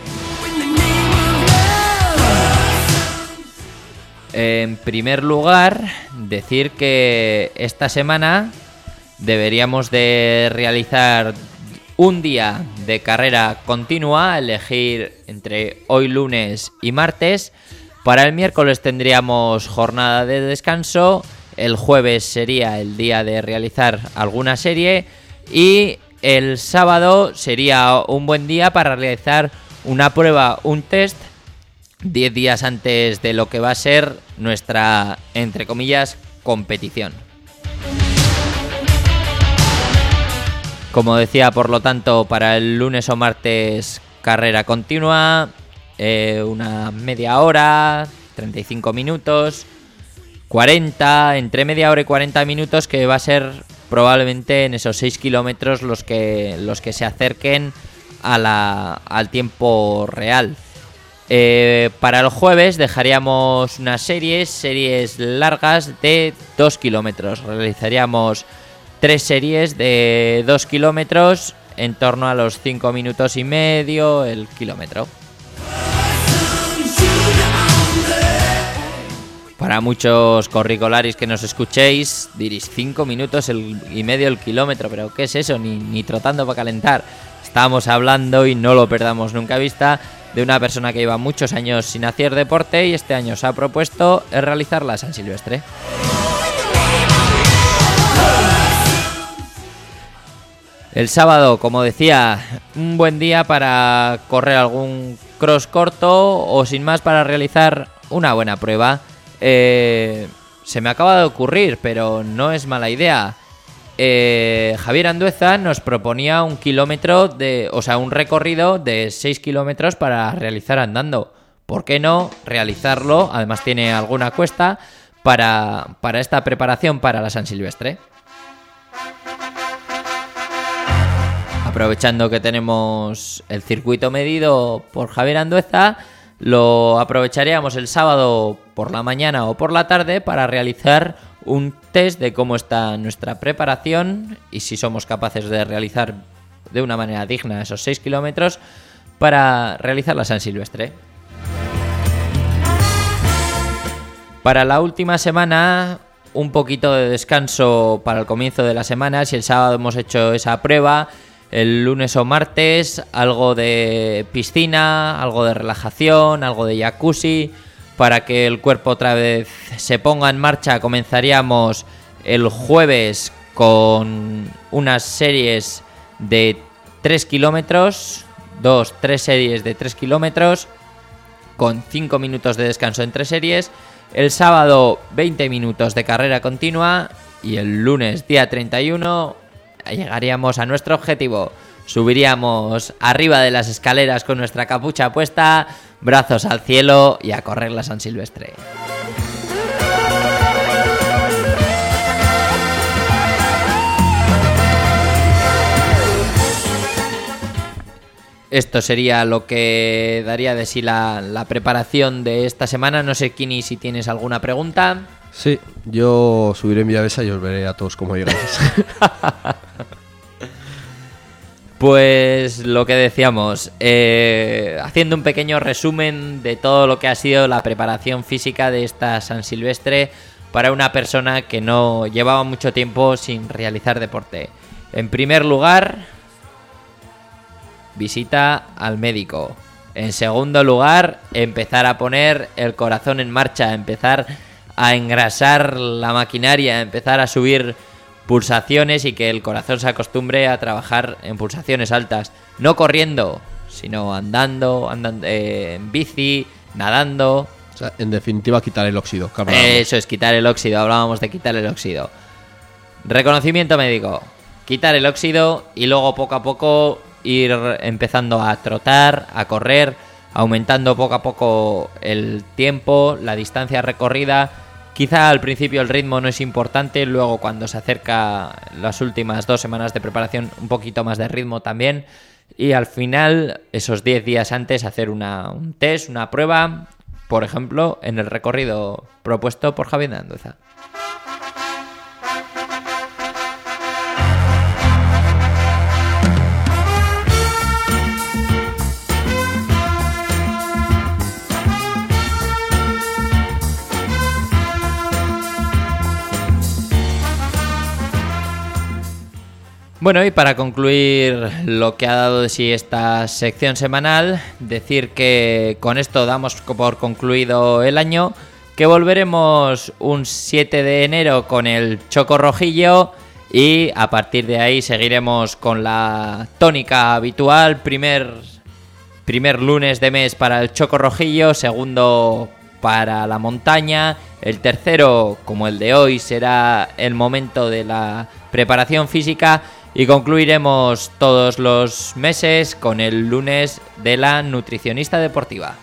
En primer lugar, decir que esta semana deberíamos de realizar un día de carrera continua, elegir entre hoy lunes y martes. Para el miércoles tendríamos jornada de descanso, el jueves sería el día de realizar alguna serie y el sábado sería un buen día para realizar una prueba, un test, 10 días antes de lo que va a ser nuestra, entre comillas, competición. Como decía, por lo tanto, para el lunes o martes carrera continua, una media hora, 35 minutos, 40, entre media hora y 40 minutos, que va a ser probablemente en esos 6 kilómetros los que se acerquen al tiempo real. Para el jueves dejaríamos unas series largas de 2 kilómetros. Realizaríamos 3 series de 2 kilómetros en torno a los 5 minutos y medio el kilómetro. Para muchos corricolaris que nos escuchéis, diréis 5 minutos y medio el kilómetro, pero ¿qué es eso? Ni trotando para calentar. Estamos hablando, y no lo perdamos nunca vista, de una persona que lleva muchos años sin hacer deporte y este año se ha propuesto realizar la San Silvestre. El sábado, como decía, un buen día para correr algún cross corto o sin más para realizar una buena prueba. Se me acaba de ocurrir, pero no es mala idea. Javier Andueza nos proponía un recorrido de 6 kilómetros para realizar andando. ¿Por qué no realizarlo? Además tiene alguna cuesta para esta preparación para la San Silvestre. aprovechando que tenemos el circuito medido por Javier Andueza, lo aprovecharíamos el sábado por la mañana o por la tarde para realizar un test de cómo está nuestra preparación y si somos capaces de realizar de una manera digna esos 6 kilómetros para realizar la San Silvestre. Para la última semana, un poquito de descanso para el comienzo de la semana. Si el sábado hemos hecho esa prueba, el lunes o martes algo de piscina, algo de relajación, algo de jacuzzi, para que el cuerpo otra vez se ponga en marcha. Comenzaríamos el jueves con unas series de 3 kilómetros, 2-3 series de 3 kilómetros, con 5 minutos de descanso entre series. El sábado 20 minutos de carrera continua y el lunes día 31 llegaríamos a nuestro objetivo. Subiríamos arriba de las escaleras con nuestra capucha puesta, brazos al cielo y a correr la San Silvestre. Esto sería lo que daría de sí la preparación de esta semana. No sé, Kini, si tienes alguna pregunta. Sí, yo subiré en Villavesa y os veré a todos como llegáis. Pues lo que decíamos, haciendo un pequeño resumen de todo lo que ha sido la preparación física de esta San Silvestre para una persona que no llevaba mucho tiempo sin realizar deporte. En primer lugar, visita al médico. En segundo lugar, empezar a poner el corazón en marcha, empezar a engrasar la maquinaria, empezar a subir pulsaciones y que el corazón se acostumbre a trabajar en pulsaciones altas. No corriendo, sino andando en bici, nadando. O sea, en definitiva, quitar el óxido. Eso es, quitar el óxido. Hablábamos de quitar el óxido. Reconocimiento médico. Quitar el óxido y luego poco a poco ir empezando a trotar, a correr, aumentando poco a poco el tiempo, la distancia recorrida. Quizá al principio el ritmo no es importante, luego cuando se acerca las últimas 2 semanas de preparación un poquito más de ritmo también, y al final esos 10 días antes hacer un test, una prueba, por ejemplo en el recorrido propuesto por Javier Andueza. Bueno, y para concluir lo que ha dado de sí esta sección semanal, decir que con esto damos por concluido el año, que volveremos un 7 de enero con el Choco Rojillo y a partir de ahí seguiremos con la tónica habitual, primer lunes de mes para el Choco Rojillo, segundo para la montaña, el tercero, como el de hoy, será el momento de la preparación física. Y concluiremos todos los meses con el lunes de la nutricionista deportiva.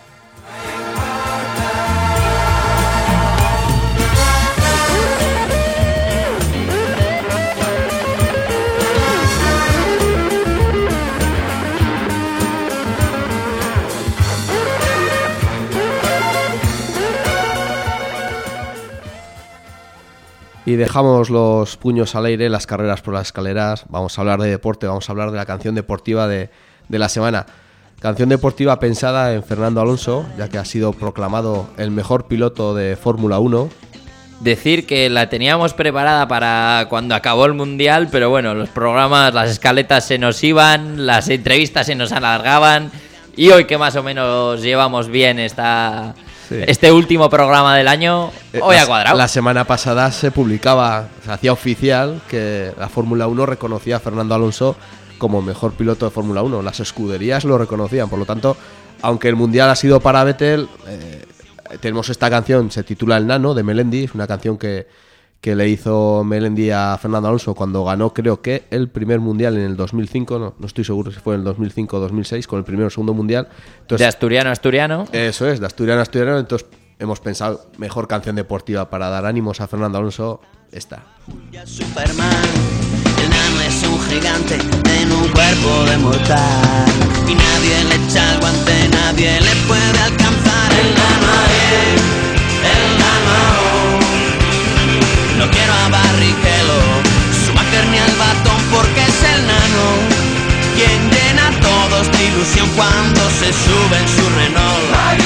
Y dejamos los puños al aire, las carreras por las escaleras. Vamos a hablar de deporte, vamos a hablar de la canción deportiva de la semana. Canción deportiva pensada en Fernando Alonso, ya que ha sido proclamado el mejor piloto de Fórmula 1. Decir que la teníamos preparada para cuando acabó el Mundial, pero bueno, los programas, las escaletas se nos iban, las entrevistas se nos alargaban, y hoy que más o menos llevamos bien este último programa del año, hoy ha cuadrado. La semana pasada se publicaba, se hacía oficial que la Fórmula 1 reconocía a Fernando Alonso como mejor piloto de Fórmula 1. Las escuderías lo reconocían, por lo tanto, aunque el Mundial ha sido para Vettel, tenemos esta canción, se titula El Nano, de Melendi. Es una canción que le hizo Melendi a Fernando Alonso cuando ganó, creo que el primer Mundial en el 2005, no estoy seguro si fue en el 2005 o 2006, con el primero o segundo Mundial. Entonces, de asturiano a asturiano. Eso es, de asturiano a asturiano. Entonces hemos pensado, mejor canción deportiva para dar ánimos a Fernando Alonso, esta. Superman, el El nano es un gigante en un cuerpo de mortal y nadie le echa el guante, nadie le puede alcanzar. El nano es, el nano. No quiero a Barrichello, Schumacher ni al Batón, porque es el nano quien llena a todos de ilusión cuando se sube en su Renault.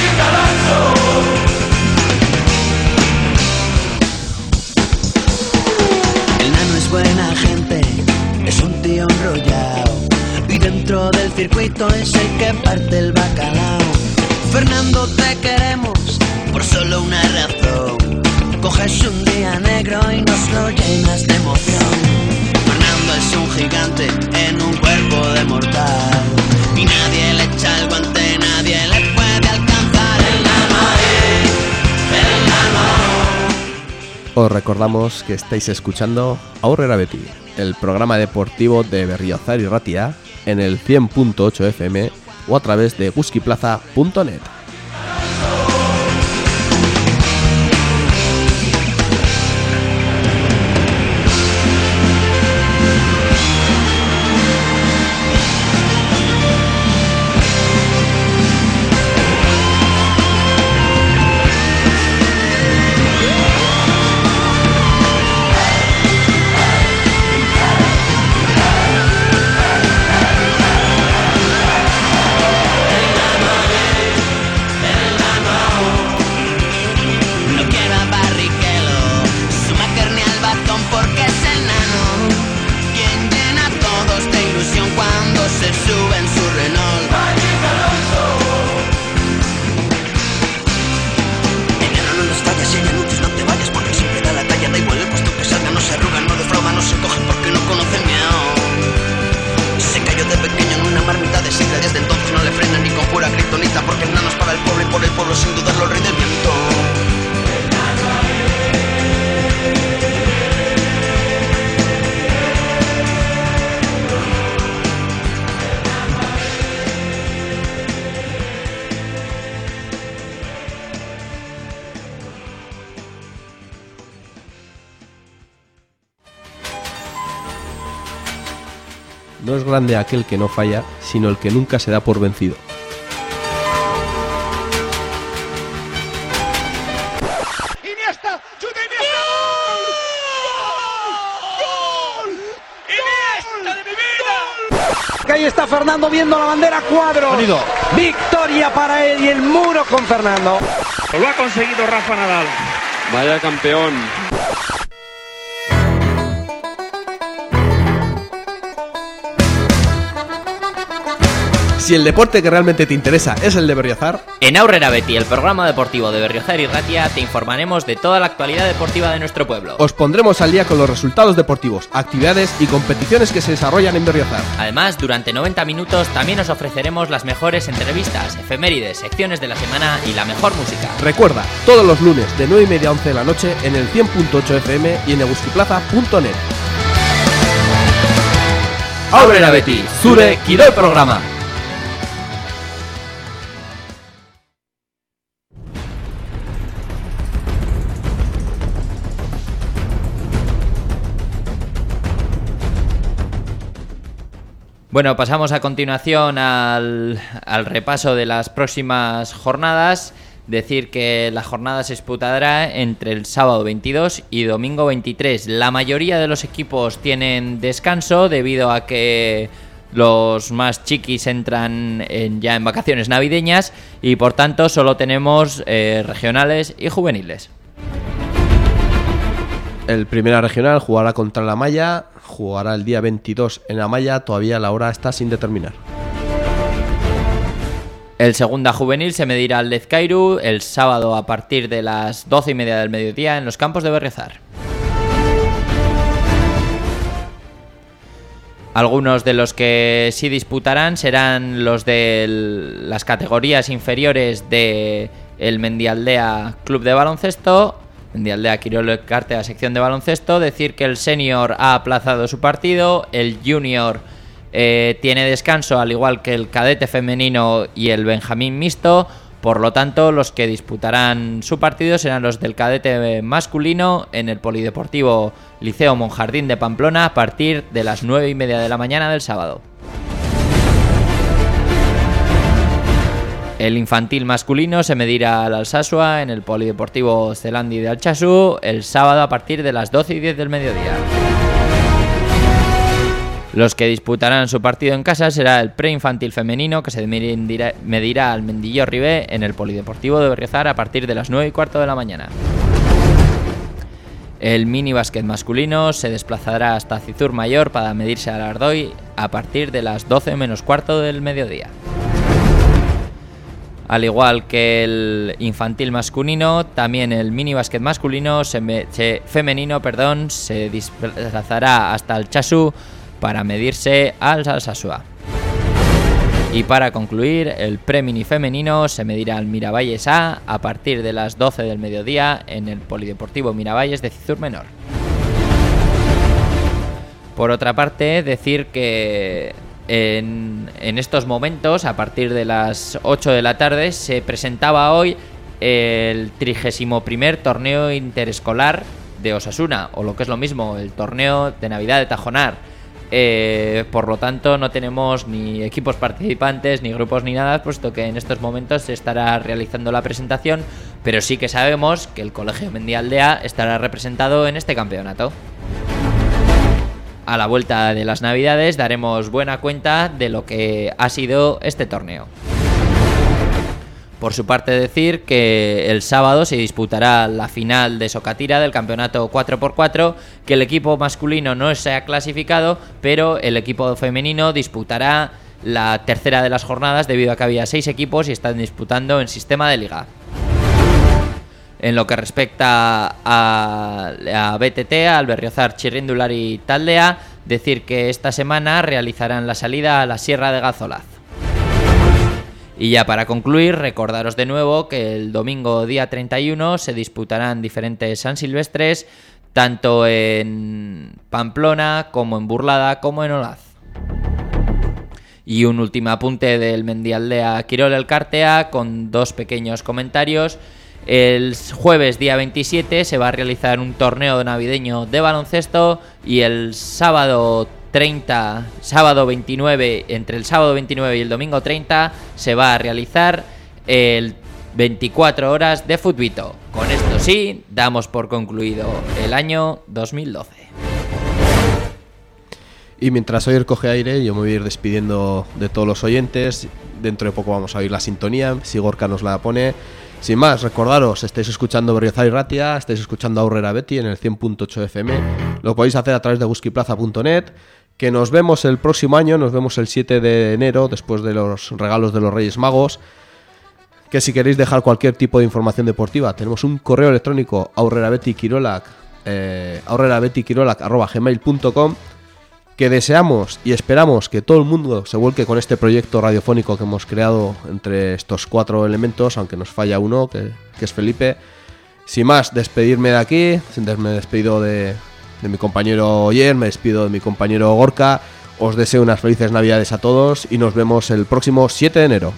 El nano es buena gente, es un tío enrollado y dentro del circuito es el que parte el bacalao. Fernando, te queremos por solo una razón. Coges un día negro y nos lo llenas de emoción. Fernando es un gigante en un cuerpo de mortal y nadie le echa el guante, nadie le puede alcanzar. El nano es, el nano. Os recordamos que estáis escuchando Aurrera Beti, el programa deportivo de Berriozar y Ratia, en el 100.8 FM o a través de guskiplaza.net. No es grande aquel que no falla, sino el que nunca se da por vencido. ¡Iniesta! ¡Chuta Iniesta! ¡Gol! ¡Gol! ¡Iniesta de mi vida! Que ahí está Fernando viendo la bandera cuadro. Victoria para él y el muro con Fernando. Lo ha conseguido Rafa Nadal. Vaya campeón. Si el deporte que realmente te interesa es el de Berriozar, en Aurrera Beti, el programa deportivo de Berriozar y Ratia, te informaremos de toda la actualidad deportiva de nuestro pueblo. os pondremos al día con los resultados deportivos, actividades y competiciones que se desarrollan en Berriozar. Además, durante 90 minutos también os ofreceremos las mejores entrevistas, efemérides, secciones de la semana y la mejor música. Recuerda, todos los lunes de 9:30 a 11 de la noche en el 100.8 FM y en eguskiplaza.net. Aurrera Beti, zure kirol programa. Bueno, pasamos a continuación al repaso de las próximas jornadas. Decir que la jornada se disputará entre el sábado 22 y domingo 23. La mayoría de los equipos tienen descanso debido a que los más chiquis entran ya en vacaciones navideñas y por tanto solo tenemos regionales y juveniles. El Primera Regional jugará contra la Malla, jugará el día 22 en la Malla, todavía la hora está sin determinar. El Segunda Juvenil se medirá al Lezcairu el sábado a partir de las 12:30 del mediodía en los campos de Berriozar. Algunos de los que sí disputarán serán los de las categorías inferiores de el Mendialdea Club de Baloncesto, Mendialdea Kirol Elkartea sección de baloncesto. Decir que el senior ha aplazado su partido, el junior tiene descanso al igual que el cadete femenino y el benjamín mixto, Por lo tanto, los que disputarán su partido serán los del cadete masculino en el Polideportivo Liceo Monjardín de Pamplona a partir de las 9:30 de la mañana del sábado. El infantil masculino se medirá al Alsasua en el Polideportivo Zelandi de Altsasu el sábado a partir de las 12:10 del mediodía. Los que disputarán su partido en casa será el preinfantil femenino, que se medirá al Mendilló Ribé en el Polideportivo de Berriozar a partir de las 9:15 de la mañana. El mini básquet masculino se desplazará hasta Cizur Mayor para medirse al Ardoy a partir de las 12:15 del mediodía. Al igual que el infantil masculino, también el mini básquet masculino femenino se desplazará hasta el Chasu para medirse al Alsasua. Y para concluir, el pre-mini femenino se medirá al Miravalles A partir de las 12 del mediodía en el Polideportivo Miravalles de Cizur Menor. Por otra parte, decir que en estos momentos, a partir de las 8 de la tarde, se presentaba hoy el 31º torneo interescolar de Osasuna, o lo que es lo mismo, el torneo de Navidad de Tajonar. Por lo tanto, no tenemos ni equipos participantes, ni grupos, ni nada, puesto que en estos momentos se estará realizando la presentación, pero sí que sabemos que el Colegio Mendialdea estará representado en este campeonato. A la vuelta de las Navidades daremos buena cuenta de lo que ha sido este torneo. Por su parte, decir que el sábado se disputará la final de Sokatira del campeonato 4x4, que el equipo masculino no se ha clasificado, pero el equipo femenino disputará la tercera de las jornadas debido a que había 6 equipos y están disputando en sistema de liga. En lo que respecta a BTT, al Berriozar Txirrindulari Taldea, decir que esta semana realizarán la salida a la Sierra de Gazolaz. Y ya para concluir, recordaros de nuevo que el domingo día 31 se disputarán diferentes San Silvestres, tanto en Pamplona como en Burlada como en Olaz. Y un último apunte del Mendialdea Kirol Elkartea con 2 pequeños comentarios. El jueves día 27 se va a realizar un torneo navideño de baloncesto y el sábado 29, entre el sábado 29 y el domingo 30 se va a realizar el 24 horas de futbito. Con esto sí, damos por concluido el año 2012. Y mientras Oyer coge aire, yo me voy a ir despidiendo de todos los oyentes. Dentro de poco vamos a oír la sintonía, si Gorka nos la pone. Sin más, recordaros, estáis escuchando Berriozar y Ratia, estáis escuchando Aurrera Beti en el 100.8 FM. Lo podéis hacer a través de guskiplaza.net. Que nos vemos el próximo año, nos vemos el 7 de enero, después de los regalos de los Reyes Magos. Que si queréis dejar cualquier tipo de información deportiva, tenemos un correo electrónico aurrerabetiquirolac@gmail.com. Que deseamos y esperamos que todo el mundo se vuelque con este proyecto radiofónico que hemos creado entre estos 4 elementos, aunque nos falla uno, que es Felipe. Sin más, despedirme de aquí. Me despido de mi compañero Oyer, me despido de mi compañero Gorka. Os deseo unas felices Navidades a todos y nos vemos el próximo 7 de enero.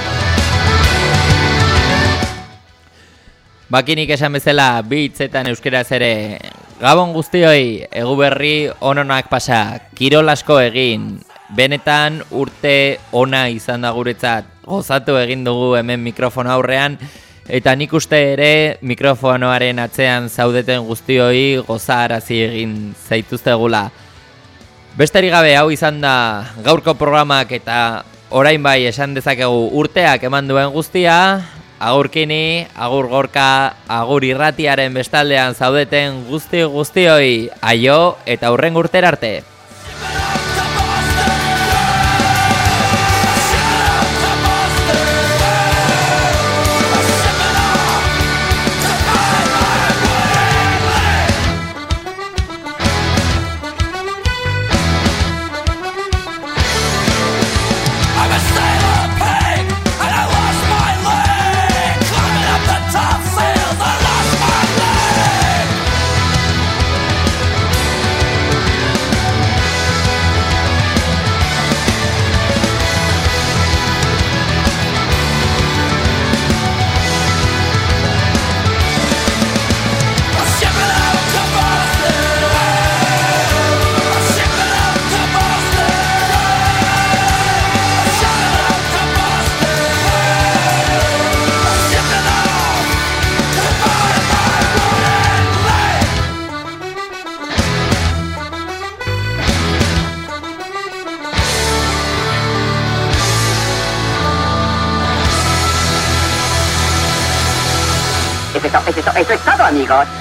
Bakinik esan bezala, bi hitzetan euskeraz ere, Gabon guztioi, egu berri ononak pasa, kirol asko egin, benetan urte ona izan da guretzat, gozatu egin dugu hemen mikrofono aurrean, eta nik uste ere mikrofonoaren atzean zaudeten guztioi gozarazi egin zaituztegula. Besterik gabe hau izan da gaurko programak eta orain bai esan dezakegu urteak eman duen guztia. Agur Kini, agur Gorka, agur Irratiaren bestaldean zaudeten guztioi, aio eta hurrengo urtera arte. es eso, eso es todo, amigos.